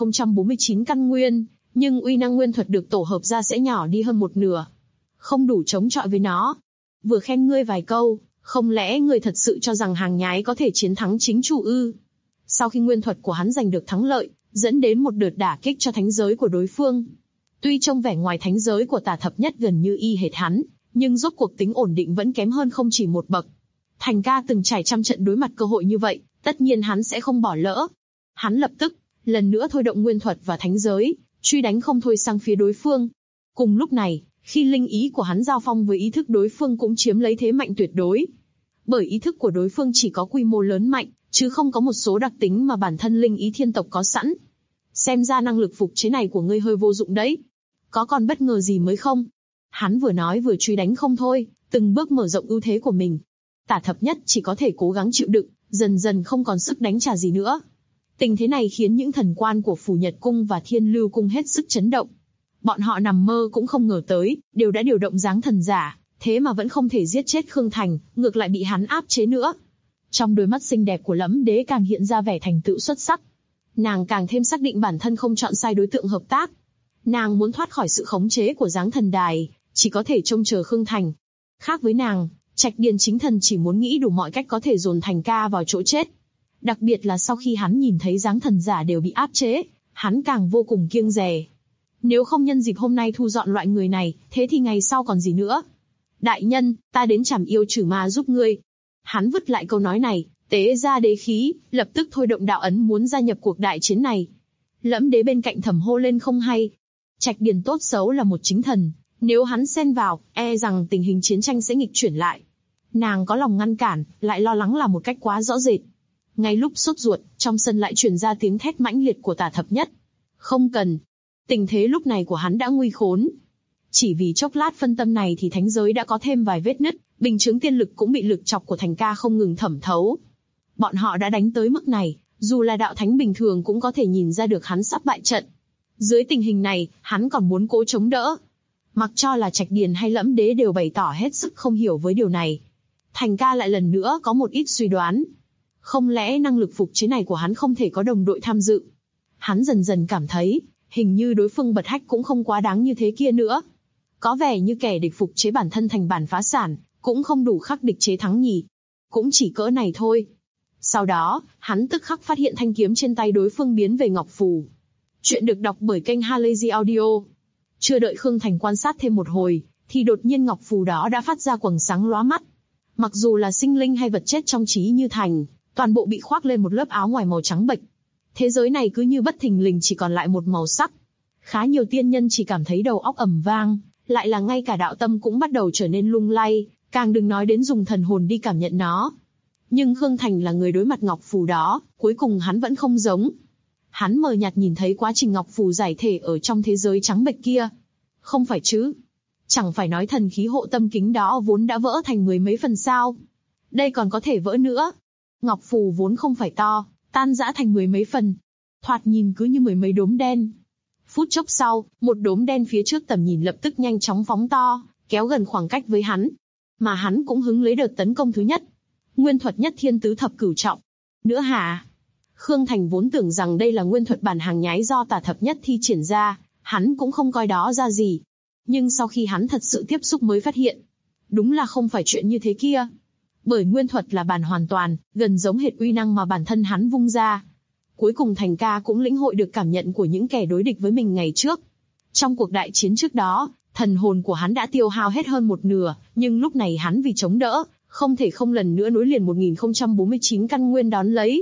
1049 căn nguyên, nhưng uy năng nguyên thuật được tổ hợp ra sẽ nhỏ đi hơn một nửa. Không đủ chống chọi với nó. Vừa khen ngươi vài câu, không lẽ ngươi thật sự cho rằng hàng nhái có thể chiến thắng chính chủ ư? Sau khi nguyên thuật của hắn giành được thắng lợi, dẫn đến một đợt đả kích cho thánh giới của đối phương. Tuy trông vẻ ngoài thánh giới của Tả Thập Nhất gần như y hệt hắn, nhưng rốt cuộc tính ổn định vẫn kém hơn không chỉ một bậc. Thành ca từng trải trăm trận đối mặt cơ hội như vậy, tất nhiên hắn sẽ không bỏ lỡ. Hắn lập tức, lần nữa thôi động nguyên thuật và thánh giới, truy đánh không thôi sang phía đối phương. Cùng lúc này, khi linh ý của hắn giao phong với ý thức đối phương cũng chiếm lấy thế mạnh tuyệt đối. Bởi ý thức của đối phương chỉ có quy mô lớn mạnh, chứ không có một số đặc tính mà bản thân linh ý thiên tộc có sẵn. Xem ra năng lực phục chế này của ngươi hơi vô dụng đấy. Có còn bất ngờ gì mới không? Hắn vừa nói vừa truy đánh không thôi, từng bước mở rộng ưu thế của mình. Tả Thập Nhất chỉ có thể cố gắng chịu đựng, dần dần không còn sức đánh trả gì nữa. Tình thế này khiến những thần quan của Phù Nhật Cung và Thiên Lưu Cung hết sức chấn động. Bọn họ nằm mơ cũng không ngờ tới, đều đã điều động Giáng thần giả, thế mà vẫn không thể giết chết Khương Thành, ngược lại bị hắn áp chế nữa. Trong đôi mắt xinh đẹp của Lẫm Đế càng hiện ra vẻ thành tựu xuất sắc. Nàng càng thêm xác định bản thân không chọn sai đối tượng hợp tác. Nàng muốn thoát khỏi sự khống chế của Giáng thần đài, chỉ có thể trông chờ Khương Thành. Khác với nàng, Trạch Điền chính thần chỉ muốn nghĩ đủ mọi cách có thể dồn Thành ca vào chỗ chết. Đặc biệt là sau khi hắn nhìn thấy Giáng thần giả đều bị áp chế, hắn càng vô cùng kiêng dè. Nếu không nhân dịp hôm nay thu dọn loại người này, thế thì ngày sau còn gì nữa? Đại nhân, ta đến trảm yêu trừ ma giúp ngươi. Hắn vứt lại câu nói này, tế ra đế khí, lập tức thôi động đạo ấn muốn gia nhập cuộc đại chiến này. Lẫm Đế bên cạnh thầm hô lên không hay. Trạch Điền tốt xấu là một chính thần, nếu hắn xen vào, e rằng tình hình chiến tranh sẽ nghịch chuyển lại. Nàng có lòng ngăn cản, lại lo lắng là một cách quá rõ rệt. Ngay lúc sốt ruột, trong sân lại truyền ra tiếng thét mãnh liệt của Tả Thập Nhất. Không cần. Tình thế lúc này của hắn đã nguy khốn. Chỉ vì chốc lát phân tâm này thì thánh giới đã có thêm vài vết nứt, bình chứng tiên lực cũng bị lực chọc của Thành ca không ngừng thẩm thấu. Bọn họ đã đánh tới mức này, dù là đạo thánh bình thường cũng có thể nhìn ra được hắn sắp bại trận. Dưới tình hình này, hắn còn muốn cố chống đỡ. Mặc cho là Trạch Điền hay Lẫm Đế đều bày tỏ hết sức không hiểu với điều này. Thành ca lại lần nữa có một ít suy đoán. Không lẽ năng lực phục chế này của hắn không thể có đồng đội tham dự? Hắn dần dần cảm thấy, hình như đối phương bật hách cũng không quá đáng như thế kia nữa. Có vẻ như kẻ địch phục chế bản thân thành bản phá sản, cũng không đủ khắc địch chế thắng nhỉ. Cũng chỉ cỡ này thôi. Sau đó, hắn tức khắc phát hiện thanh kiếm trên tay đối phương biến về ngọc phù. Chuyện được đọc bởi kênh Halazy Audio. Chưa đợi Khương Thành quan sát thêm một hồi, thì đột nhiên ngọc phù đó đã phát ra quầng sáng lóa mắt. Mặc dù là sinh linh hay vật chết trong trí như Thành, toàn bộ bị khoác lên một lớp áo ngoài màu trắng bệch. Thế giới này cứ như bất thình lình chỉ còn lại một màu sắc. Khá nhiều tiên nhân chỉ cảm thấy đầu óc ầm vang, lại là ngay cả đạo tâm cũng bắt đầu trở nên lung lay, càng đừng nói đến dùng thần hồn đi cảm nhận nó. Nhưng Khương Thành là người đối mặt ngọc phù đó, cuối cùng hắn vẫn không giống. Hắn mờ nhạt nhìn thấy quá trình ngọc phù giải thể ở trong thế giới trắng bệch kia. Không phải chứ? Chẳng phải nói thần khí hộ tâm kính đó vốn đã vỡ thành mười mấy phần sao? Đây còn có thể vỡ nữa. Ngọc phù vốn không phải to, tan rã thành mười mấy phần. Thoạt nhìn cứ như mười mấy đốm đen. Phút chốc sau, một đốm đen phía trước tầm nhìn lập tức nhanh chóng phóng to, kéo gần khoảng cách với hắn. Mà hắn cũng hứng lấy đợt tấn công thứ nhất. Nguyên thuật nhất thiên tứ thập cửu trọng. Nữa hả? Khương Thành vốn tưởng rằng đây là nguyên thuật bản hàng nhái do Tả Thập Nhất thi triển ra, hắn cũng không coi đó ra gì. Nhưng sau khi hắn thật sự tiếp xúc mới phát hiện, đúng là không phải chuyện như thế kia. Bởi nguyên thuật là bản hoàn toàn, gần giống hệt uy năng mà bản thân hắn vung ra. Cuối cùng Thành ca cũng lĩnh hội được cảm nhận của những kẻ đối địch với mình ngày trước. Trong cuộc đại chiến trước đó, thần hồn của hắn đã tiêu hao hết hơn một nửa, nhưng lúc này hắn vì chống đỡ, không thể không lần nữa nối liền 1049 căn nguyên đón lấy.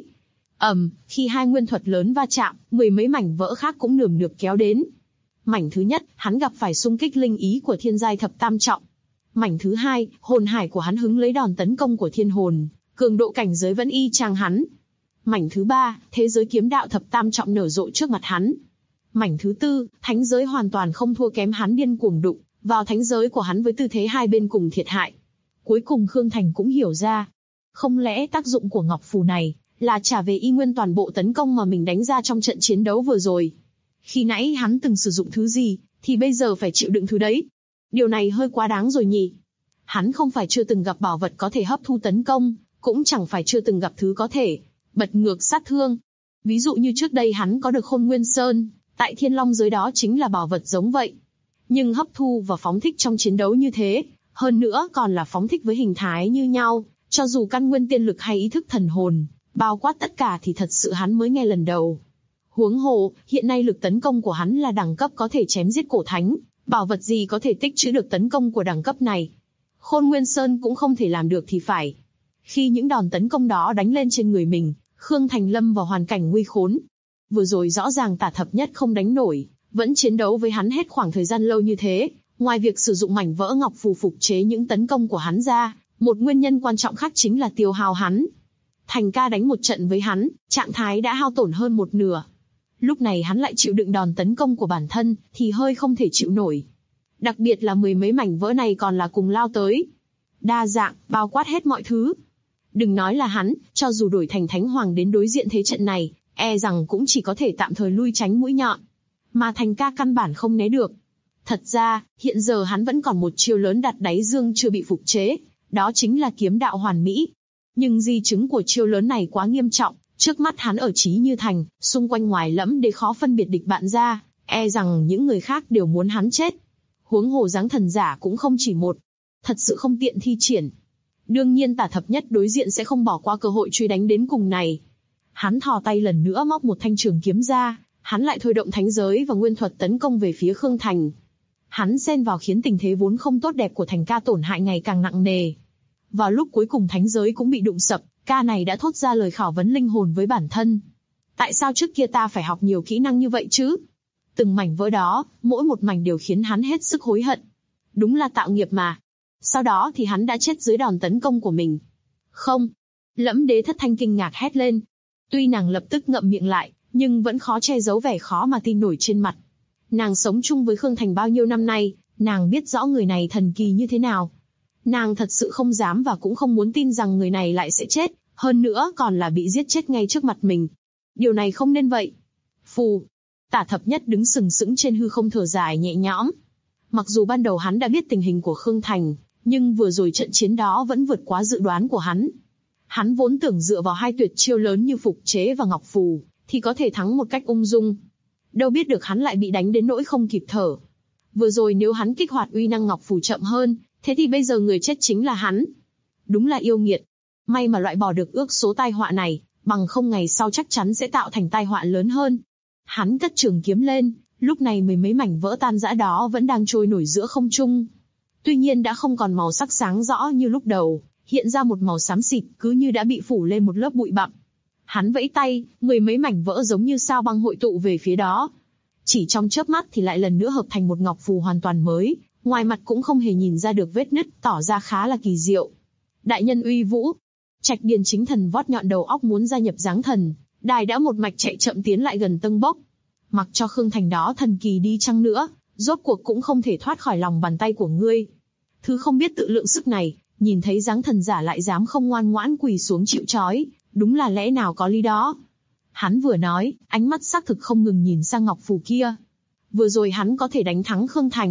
Khi hai nguyên thuật lớn va chạm, mười mấy mảnh vỡ khác cũng nườm nượp kéo đến. Mảnh thứ nhất, hắn gặp phải xung kích linh ý của thiên giai thập tam trọng. Mảnh thứ hai, hồn hải của hắn hứng lấy đòn tấn công của thiên hồn, cường độ cảnh giới vẫn y chang hắn. Mảnh thứ ba, thế giới kiếm đạo thập tam trọng nở rộ trước mặt hắn. Mảnh thứ tư, thánh giới hoàn toàn không thua kém hắn, điên cuồng đụng vào thánh giới của hắn với tư thế hai bên cùng thiệt hại. Cuối cùng Khương Thành cũng hiểu ra, không lẽ tác dụng của ngọc phù này là trả về y nguyên toàn bộ tấn công mà mình đánh ra trong trận chiến đấu vừa rồi. Khi nãy hắn từng sử dụng thứ gì, thì bây giờ phải chịu đựng thứ đấy. Điều này hơi quá đáng rồi nhỉ. Hắn không phải chưa từng gặp bảo vật có thể hấp thu tấn công, cũng chẳng phải chưa từng gặp thứ có thể bật ngược sát thương. Ví dụ như trước đây hắn có được Khôn Nguyên Sơn, tại Thiên Long giới đó chính là bảo vật giống vậy. Nhưng hấp thu và phóng thích trong chiến đấu như thế, hơn nữa còn là phóng thích với hình thái như nhau, cho dù căn nguyên tiên lực hay ý thức thần hồn, bao quát tất cả thì thật sự hắn mới nghe lần đầu. Huống hồ, hiện nay lực tấn công của hắn là đẳng cấp có thể chém giết cổ thánh, bảo vật gì có thể tích trữ được tấn công của đẳng cấp này. Khôn Nguyên Sơn cũng không thể làm được thì phải. Khi những đòn tấn công đó đánh lên trên người mình, Khương Thành lâm vào hoàn cảnh nguy khốn. Vừa rồi rõ ràng Tả Thập Nhất không đánh nổi, vẫn chiến đấu với hắn hết khoảng thời gian lâu như thế. Ngoài việc sử dụng mảnh vỡ ngọc phù phục chế những tấn công của hắn ra, một nguyên nhân quan trọng khác chính là tiêu hao hắn. Thành ca đánh một trận với hắn, trạng thái đã hao tổn hơn một nửa. Lúc này hắn lại chịu đựng đòn tấn công của bản thân, thì hơi không thể chịu nổi. Đặc biệt là mười mấy mảnh vỡ này còn là cùng lao tới. Đa dạng, bao quát hết mọi thứ. Đừng nói là hắn, cho dù đổi thành Thánh Hoàng đến đối diện thế trận này, e rằng cũng chỉ có thể tạm thời lui tránh mũi nhọn. Mà Thành ca căn bản không né được. Thật ra, hiện giờ hắn vẫn còn một chiêu lớn đặt đáy dương chưa bị phục chế, đó chính là kiếm đạo hoàn mỹ. Nhưng di chứng của chiêu lớn này quá nghiêm trọng, trước mắt hắn ở Chí Như Thành, xung quanh ngoài lẫm để khó phân biệt địch bạn ra, e rằng những người khác đều muốn hắn chết. Huống hồ dáng thần giả cũng không chỉ một, thật sự không tiện thi triển. Đương nhiên Tả Thập Nhất đối diện sẽ không bỏ qua cơ hội truy đánh đến cùng này. Hắn thò tay lần nữa móc một thanh trường kiếm ra, hắn lại thôi động thánh giới và nguyên thuật tấn công về phía Khương Thành. Hắn xen vào khiến tình thế vốn không tốt đẹp của Thành ca tổn hại ngày càng nặng nề. Vào lúc cuối cùng thánh giới cũng bị đụng sập, ca này đã thốt ra lời khảo vấn linh hồn với bản thân. Tại sao trước kia ta phải học nhiều kỹ năng như vậy chứ? Từng mảnh vỡ đó, mỗi một mảnh đều khiến hắn hết sức hối hận. Đúng là tạo nghiệp mà. Sau đó thì hắn đã chết dưới đòn tấn công của mình. Không. Lẫm Đế Thất Thanh kinh ngạc hét lên. Tuy nàng lập tức ngậm miệng lại, nhưng vẫn khó che giấu vẻ khó mà tin nổi trên mặt. Nàng sống chung với Khương Thành bao nhiêu năm nay, nàng biết rõ người này thần kỳ như thế nào. Nàng thật sự không dám và cũng không muốn tin rằng người này lại sẽ chết, hơn nữa còn là bị giết chết ngay trước mặt mình. Điều này không nên vậy. Phù. Tả Thập Nhất đứng sừng sững trên hư không thở dài nhẹ nhõm. Mặc dù ban đầu hắn đã biết tình hình của Khương Thành, nhưng vừa rồi trận chiến đó vẫn vượt quá dự đoán của hắn. Hắn vốn tưởng dựa vào hai tuyệt chiêu lớn như phục chế và ngọc phù, thì có thể thắng một cách ung dung. Đâu biết được hắn lại bị đánh đến nỗi không kịp thở. Vừa rồi nếu hắn kích hoạt uy năng ngọc phù chậm hơn, thế thì bây giờ người chết chính là hắn. Đúng là yêu nghiệt. May mà loại bỏ được ước số tai họa này, bằng không ngày sau chắc chắn sẽ tạo thành tai họa lớn hơn. Hắn cất trường kiếm lên, lúc này mười mấy mảnh vỡ tan rã đó vẫn đang trôi nổi giữa không trung. Tuy nhiên đã không còn màu sắc sáng rõ như lúc đầu, hiện ra một màu xám xịt, cứ như đã bị phủ lên một lớp bụi bặm. Hắn vẫy tay, mười mấy mảnh vỡ giống như sao băng hội tụ về phía đó. Chỉ trong chớp mắt thì lại lần nữa hợp thành một ngọc phù hoàn toàn mới, ngoài mặt cũng không hề nhìn ra được vết nứt, tỏ ra khá là kỳ diệu. Đại nhân uy vũ. Trạch Điền Chính Thần vót nhọn đầu óc muốn gia nhập dáng thần, đài đã một mạch chạy chậm tiến lại gần Tân Bốc. Mặc cho Khương Thành đó thần kỳ đi chăng nữa, rốt cuộc cũng không thể thoát khỏi lòng bàn tay của ngươi. Thứ không biết tự lượng sức này, nhìn thấy dáng thần giả lại dám không ngoan ngoãn quỳ xuống chịu trói, đúng là lẽ nào có lý đó. Hắn vừa nói, ánh mắt xác thực không ngừng nhìn sang ngọc phù kia. Vừa rồi hắn có thể đánh thắng Khương Thành,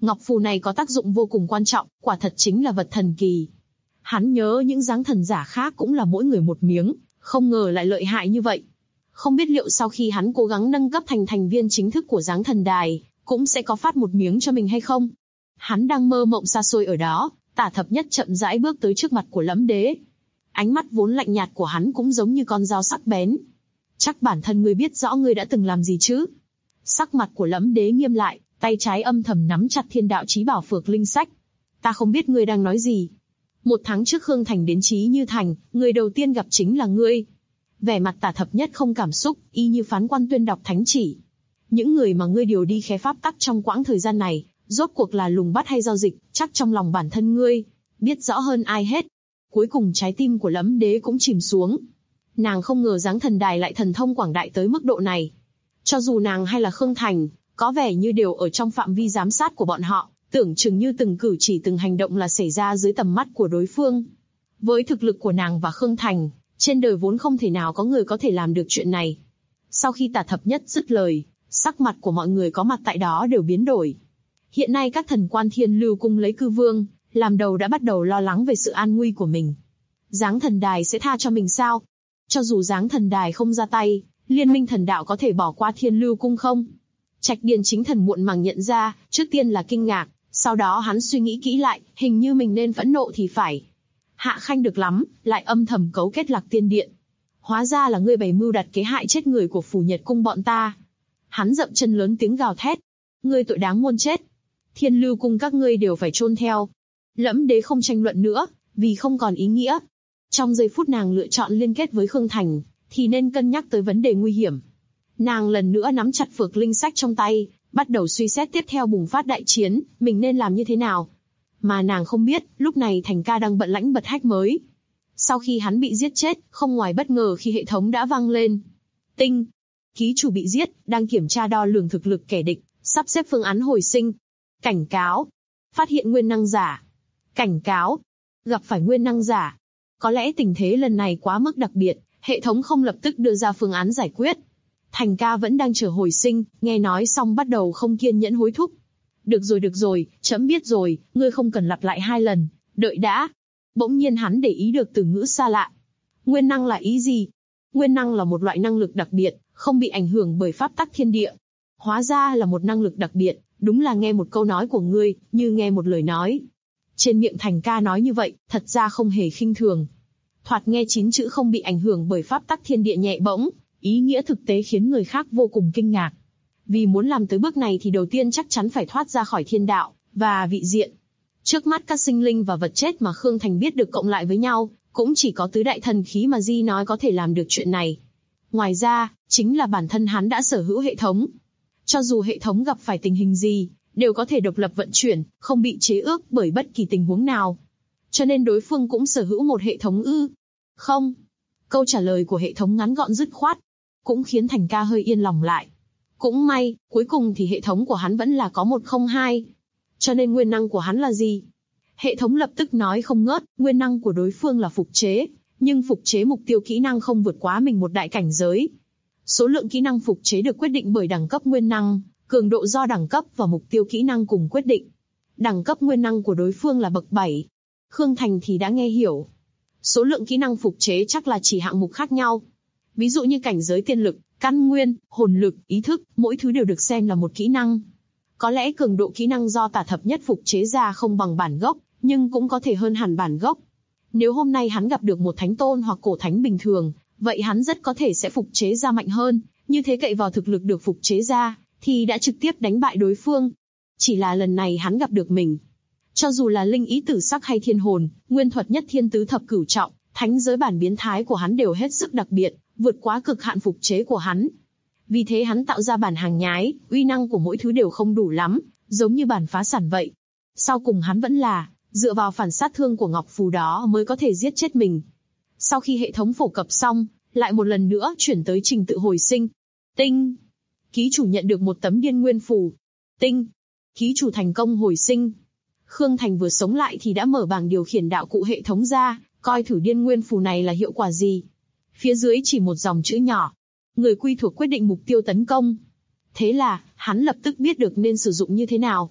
Ngọc phù này có tác dụng vô cùng quan trọng, quả thật chính là vật thần kỳ. Hắn nhớ những dáng thần giả khác cũng là mỗi người một miếng, không ngờ lại lợi hại như vậy. Không biết liệu sau khi hắn cố gắng nâng cấp thành thành viên chính thức của dáng thần đài, cũng sẽ có phát một miếng cho mình hay không? Hắn đang mơ mộng xa xôi ở đó, Tả Thập Nhất chậm rãi bước tới trước mặt của Lẫm Đế. Ánh mắt vốn lạnh nhạt của hắn cũng giống như con dao sắc bén. Chắc bản thân ngươi biết rõ ngươi đã từng làm gì chứ? Sắc mặt của Lẫm Đế nghiêm lại, tay trái âm thầm nắm chặt Thiên Đạo Chí Bảo Phược Linh Sách. Ta không biết ngươi đang nói gì. 1 tháng trước Khương Thành đến Chí Như Thành, người đầu tiên gặp chính là ngươi. Vẻ mặt Tả Thập Nhất không cảm xúc, y như phán quan tuyên đọc thánh chỉ. Những người mà ngươi điều đi khé pháp tắc trong quãng thời gian này, rốt cuộc là lùng bắt hay giao dịch, chắc trong lòng bản thân ngươi biết rõ hơn ai hết. Cuối cùng trái tim của Lẫm Đế cũng chìm xuống. Nàng không ngờ dáng thần đài lại thần thông quảng đại tới mức độ này. Cho dù nàng hay là Khương Thành, có vẻ như đều ở trong phạm vi giám sát của bọn họ, tưởng chừng như từng cử chỉ từng hành động là xảy ra dưới tầm mắt của đối phương. Với thực lực của nàng và Khương Thành, trên đời vốn không thể nào có người có thể làm được chuyện này. Sau khi Tả Thập Nhất dứt lời, sắc mặt của mọi người có mặt tại đó đều biến đổi. Hiện nay các thần quan Thiên Lưu Cung lấy cư vương làm đầu đã bắt đầu lo lắng về sự an nguy của mình. Dáng thần đài sẽ tha cho mình sao? Cho dù dáng thần đài không ra tay, Liên minh thần đạo có thể bỏ qua Thiên Lưu Cung không? Trạch Điền Chính Thần muộn màng nhận ra, trước tiên là kinh ngạc, sau đó hắn suy nghĩ kỹ lại, hình như mình nên phẫn nộ thì phải. Hạ khanh được lắm, lại âm thầm cấu kết Lạc Tiên Điện. Hóa ra là ngươi bày mưu đặt kế hại chết người của Phủ Nhật Cung bọn ta. Hắn dậm chân lớn tiếng gào thét. Ngươi tội đáng muôn chết. Thiên Lưu Cung các ngươi đều phải chôn theo. Lẫm Đế không tranh luận nữa, vì không còn ý nghĩa. Trong giây phút nàng lựa chọn liên kết với Khương Thành, thì nên cân nhắc tới vấn đề nguy hiểm. Nàng lần nữa nắm chặt Phược Linh Sách trong tay, bắt đầu suy xét tiếp theo bùng phát đại chiến, mình nên làm như thế nào. Mà nàng không biết, lúc này Thành ca đang bận lãnh bật hách mới. Sau khi hắn bị giết chết, không ngoài bất ngờ khi hệ thống đã vang lên. Tinh! Ký chủ bị giết, đang kiểm tra đo lường thực lực kẻ địch, sắp xếp phương án hồi sinh. Cảnh cáo! Phát hiện nguyên năng giả. Cảnh cáo! Gặp phải nguyên năng giả. Có lẽ tình thế lần này quá mức đặc biệt, hệ thống không lập tức đưa ra phương án giải quyết. Thành ca vẫn đang chờ hồi sinh, nghe nói xong bắt đầu không kiên nhẫn hối thúc. Được rồi, trẫm biết rồi, ngươi không cần lặp lại 2 lần, đợi đã. Bỗng nhiên hắn để ý được từ ngữ xa lạ. Nguyên năng là ý gì? Nguyên năng là một loại năng lực đặc biệt, không bị ảnh hưởng bởi pháp tắc thiên địa. Hóa ra là một năng lực đặc biệt, đúng là nghe một câu nói của ngươi, như nghe một lời nói. Trên miệng Thành ca nói như vậy, thật ra không hề khinh thường. Thoạt nghe 9 chữ không bị ảnh hưởng bởi pháp tắc thiên địa nhẹ bỗng, ý nghĩa thực tế khiến người khác vô cùng kinh ngạc. Vì muốn làm tới bước này thì đầu tiên chắc chắn phải thoát ra khỏi thiên đạo và vị diện. Trước mắt các sinh linh và vật chết mà Khương Thành biết được cộng lại với nhau, cũng chỉ có tứ đại thần khí mà Di nói có thể làm được chuyện này. Ngoài ra, chính là bản thân hắn đã sở hữu hệ thống. Cho dù hệ thống gặp phải tình hình gì, đều có thể độc lập vận chuyển, không bị chế ước bởi bất kỳ tình huống nào. Cho nên đối phương cũng sở hữu một hệ thống ư? Không. Câu trả lời của hệ thống ngắn gọn dứt khoát, cũng khiến Thành ca hơi yên lòng lại. Cũng may, cuối cùng thì hệ thống của hắn vẫn là có 102. Cho nên nguyên năng của hắn là gì? Hệ thống lập tức nói không ngớt, nguyên năng của đối phương là phục chế, nhưng phục chế mục tiêu kỹ năng không vượt quá mình một đại cảnh giới. Số lượng kỹ năng phục chế được quyết định bởi đẳng cấp nguyên năng, cường độ do đẳng cấp và mục tiêu kỹ năng cùng quyết định. Đẳng cấp nguyên năng của đối phương là bậc 7. Khương Thành thì đã nghe hiểu. Số lượng kỹ năng phục chế chắc là chỉ hạng mục khác nhau. Ví dụ như cảnh giới tiên lực, căn nguyên, hồn lực, ý thức, mỗi thứ đều được xem là một kỹ năng. Có lẽ cường độ kỹ năng do Tả Thập Nhất phục chế ra không bằng bản gốc, nhưng cũng có thể hơn hẳn bản gốc. Nếu hôm nay hắn gặp được một thánh tôn hoặc cổ thánh bình thường, vậy hắn rất có thể sẽ phục chế ra mạnh hơn, như thế cậy vào thực lực được phục chế ra, thì đã trực tiếp đánh bại đối phương. Chỉ là lần này hắn gặp được mình. Cho dù là linh ý tử sắc hay thiên hồn, nguyên thuật nhất thiên tứ thập cửu trọng, thánh giới bản biến thái của hắn đều hết sức đặc biệt, vượt quá cực hạn phục chế của hắn. Vì thế hắn tạo ra bản hàng nhái, uy năng của mỗi thứ đều không đủ lắm, giống như bản phá sản vậy. Sau cùng hắn vẫn là, dựa vào phản sát thương của ngọc phù đó mới có thể giết chết mình. Sau khi hệ thống phổ cập xong, lại một lần nữa chuyển tới trình tự hồi sinh. Tinh! Ký chủ nhận được một tấm điên nguyên phù. Tinh! Ký chủ thành công hồi sinh. Khương Thành vừa sống lại thì đã mở bảng điều khiển đạo cụ hệ thống ra, coi thử điên nguyên phù này là hiệu quả gì. Phía dưới chỉ một dòng chữ nhỏ. Người quy thuộc quyết định mục tiêu tấn công. Thế là, hắn lập tức biết được nên sử dụng như thế nào.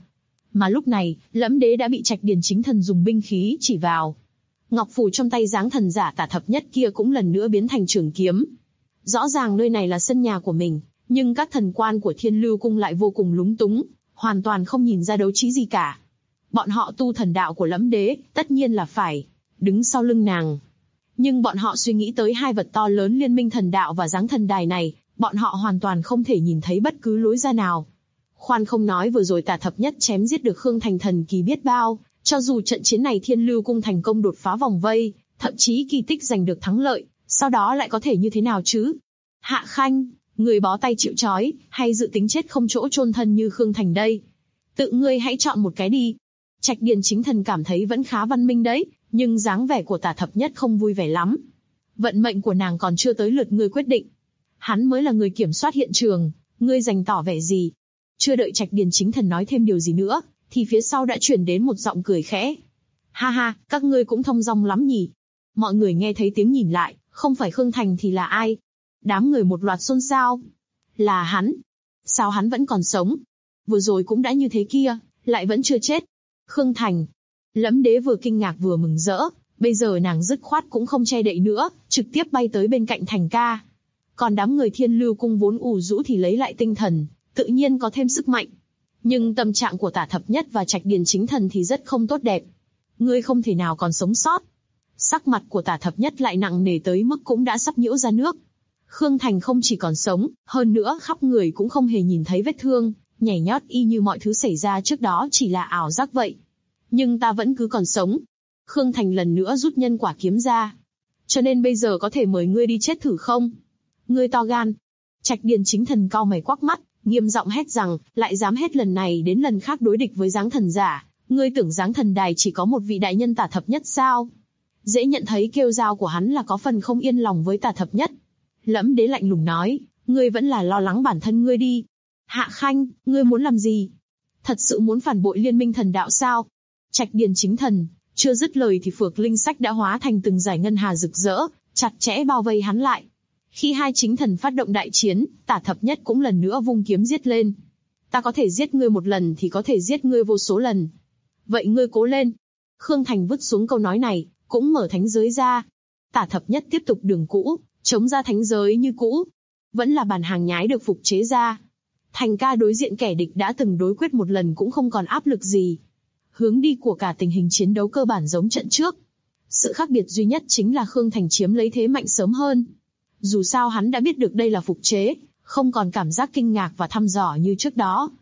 Mà lúc này, Lẫm Đế đã bị Trạch Điền chính thần dùng binh khí chỉ vào. Ngọc phù trong tay dáng thần giả Tả Thập Nhất kia cũng lần nữa biến thành trường kiếm. Rõ ràng nơi này là sân nhà của mình, nhưng các thần quan của Thiên Lưu Cung lại vô cùng lúng túng, hoàn toàn không nhìn ra đấu trí gì cả. Bọn họ tu thần đạo của Lẫm Đế, tất nhiên là phải đứng sau lưng nàng. Nhưng bọn họ suy nghĩ tới hai vật to lớn liên minh thần đạo và dáng thần đài này, bọn họ hoàn toàn không thể nhìn thấy bất cứ lối ra nào. Khoan không nói vừa rồi Tả Thập Nhất chém giết được Khương Thành thần kỳ biết bao, cho dù trận chiến này Thiên Lưu Cung thành công đột phá vòng vây, thậm chí kỳ tích giành được thắng lợi, sau đó lại có thể như thế nào chứ? Hạ Khanh, người bó tay chịu trói, hay dự tính chết không chỗ chôn thân như Khương Thành đây? Tự ngươi hãy chọn một cái đi. Trạch Điền chính thần cảm thấy vẫn khá văn minh đấy, nhưng dáng vẻ của Tả Thập Nhất không vui vẻ lắm. Vận mệnh của nàng còn chưa tới lượt ngươi quyết định. Hắn mới là người kiểm soát hiện trường, ngươi dành tỏ vẻ gì? Chưa đợi Trạch Điền chính thần nói thêm điều gì nữa, thì phía sau đã truyền đến một giọng cười khẽ. Ha ha, các ngươi cũng thông dong lắm nhỉ? Mọi người nghe thấy tiếng nhìn lại, không phải Khương Thành thì là ai? Đám người một loạt xôn xao. Là hắn. Sao hắn vẫn còn sống? Vừa rồi cũng đã như thế kia, lại vẫn chưa chết. Khương Thành. Lẫm Đế vừa kinh ngạc vừa mừng rỡ, bây giờ nàng dứt khoát cũng không che đậy nữa, trực tiếp bay tới bên cạnh Thành ca. Còn đám người Thiên Lưu Cung vốn ù rũ thì lấy lại tinh thần, tự nhiên có thêm sức mạnh. Nhưng tâm trạng của Tả Thập Nhất và Trạch Điền chính thần thì rất không tốt đẹp. Ngươi không thể nào còn sống sót. Sắc mặt của Tả Thập Nhất lại nặng nề tới mức cũng đã sắp nhiễu ra nước. Khương Thành không chỉ còn sống, hơn nữa khắp người cũng không hề nhìn thấy vết thương, nhảy nhót y như mọi thứ xảy ra trước đó chỉ là ảo giác vậy. Nhưng ta vẫn cứ còn sống. Khương Thành lần nữa rút nhân quả kiếm ra. Cho nên bây giờ có thể mời ngươi đi chết thử không? Ngươi to gan. Trạch Điền chính thần cau mày quắc mắt, nghiêm giọng hét rằng, lại dám hết lần này đến lần khác đối địch với dáng thần giả. Ngươi tưởng dáng thần đài chỉ có một vị đại nhân Tả Thập Nhất sao? Dễ nhận thấy kêu dao của hắn là có phần không yên lòng với Tả Thập Nhất. Lẫm Đế lạnh lùng nói, ngươi vẫn là lo lắng bản thân ngươi đi. Hạ Khanh, ngươi muốn làm gì? Thật sự muốn phản bội liên minh thần đạo sao? Trạch Điền chính thần, chưa dứt lời thì phược linh sách đã hóa thành từng dải ngân hà rực rỡ, chặt chẽ bao vây hắn lại. Khi hai chính thần phát động đại chiến, Tả Thập Nhất cũng lần nữa vung kiếm giết lên. Ta có thể giết ngươi một lần thì có thể giết ngươi vô số lần. Vậy ngươi cố lên. Khương Thành vứt xuống câu nói này, cũng mở thánh giới ra. Tả Thập Nhất tiếp tục đường cũ, chống ra thánh giới như cũ. Vẫn là bản hàng nhái được phục chế ra. Thành ca đối diện kẻ địch đã từng đối quyết một lần cũng không còn áp lực gì. Hướng đi của cả tình hình chiến đấu cơ bản giống trận trước. Sự khác biệt duy nhất chính là Khương Thành chiếm lấy thế mạnh sớm hơn. Dù sao hắn đã biết được đây là phục chế, không còn cảm giác kinh ngạc và thăm dò như trước đó.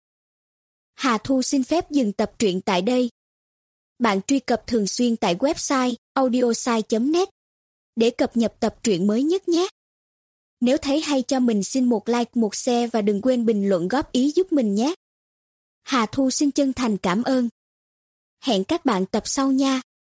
Hà Thu xin phép dừng tập truyện tại đây. Bạn truy cập thường xuyên tại website audiosai.net để cập nhật tập truyện mới nhất nhé. Nếu thấy hay cho mình xin một like, một share và đừng quên bình luận góp ý giúp mình nhé. Hà Thu xin chân thành cảm ơn. Hẹn các bạn tập sau nha.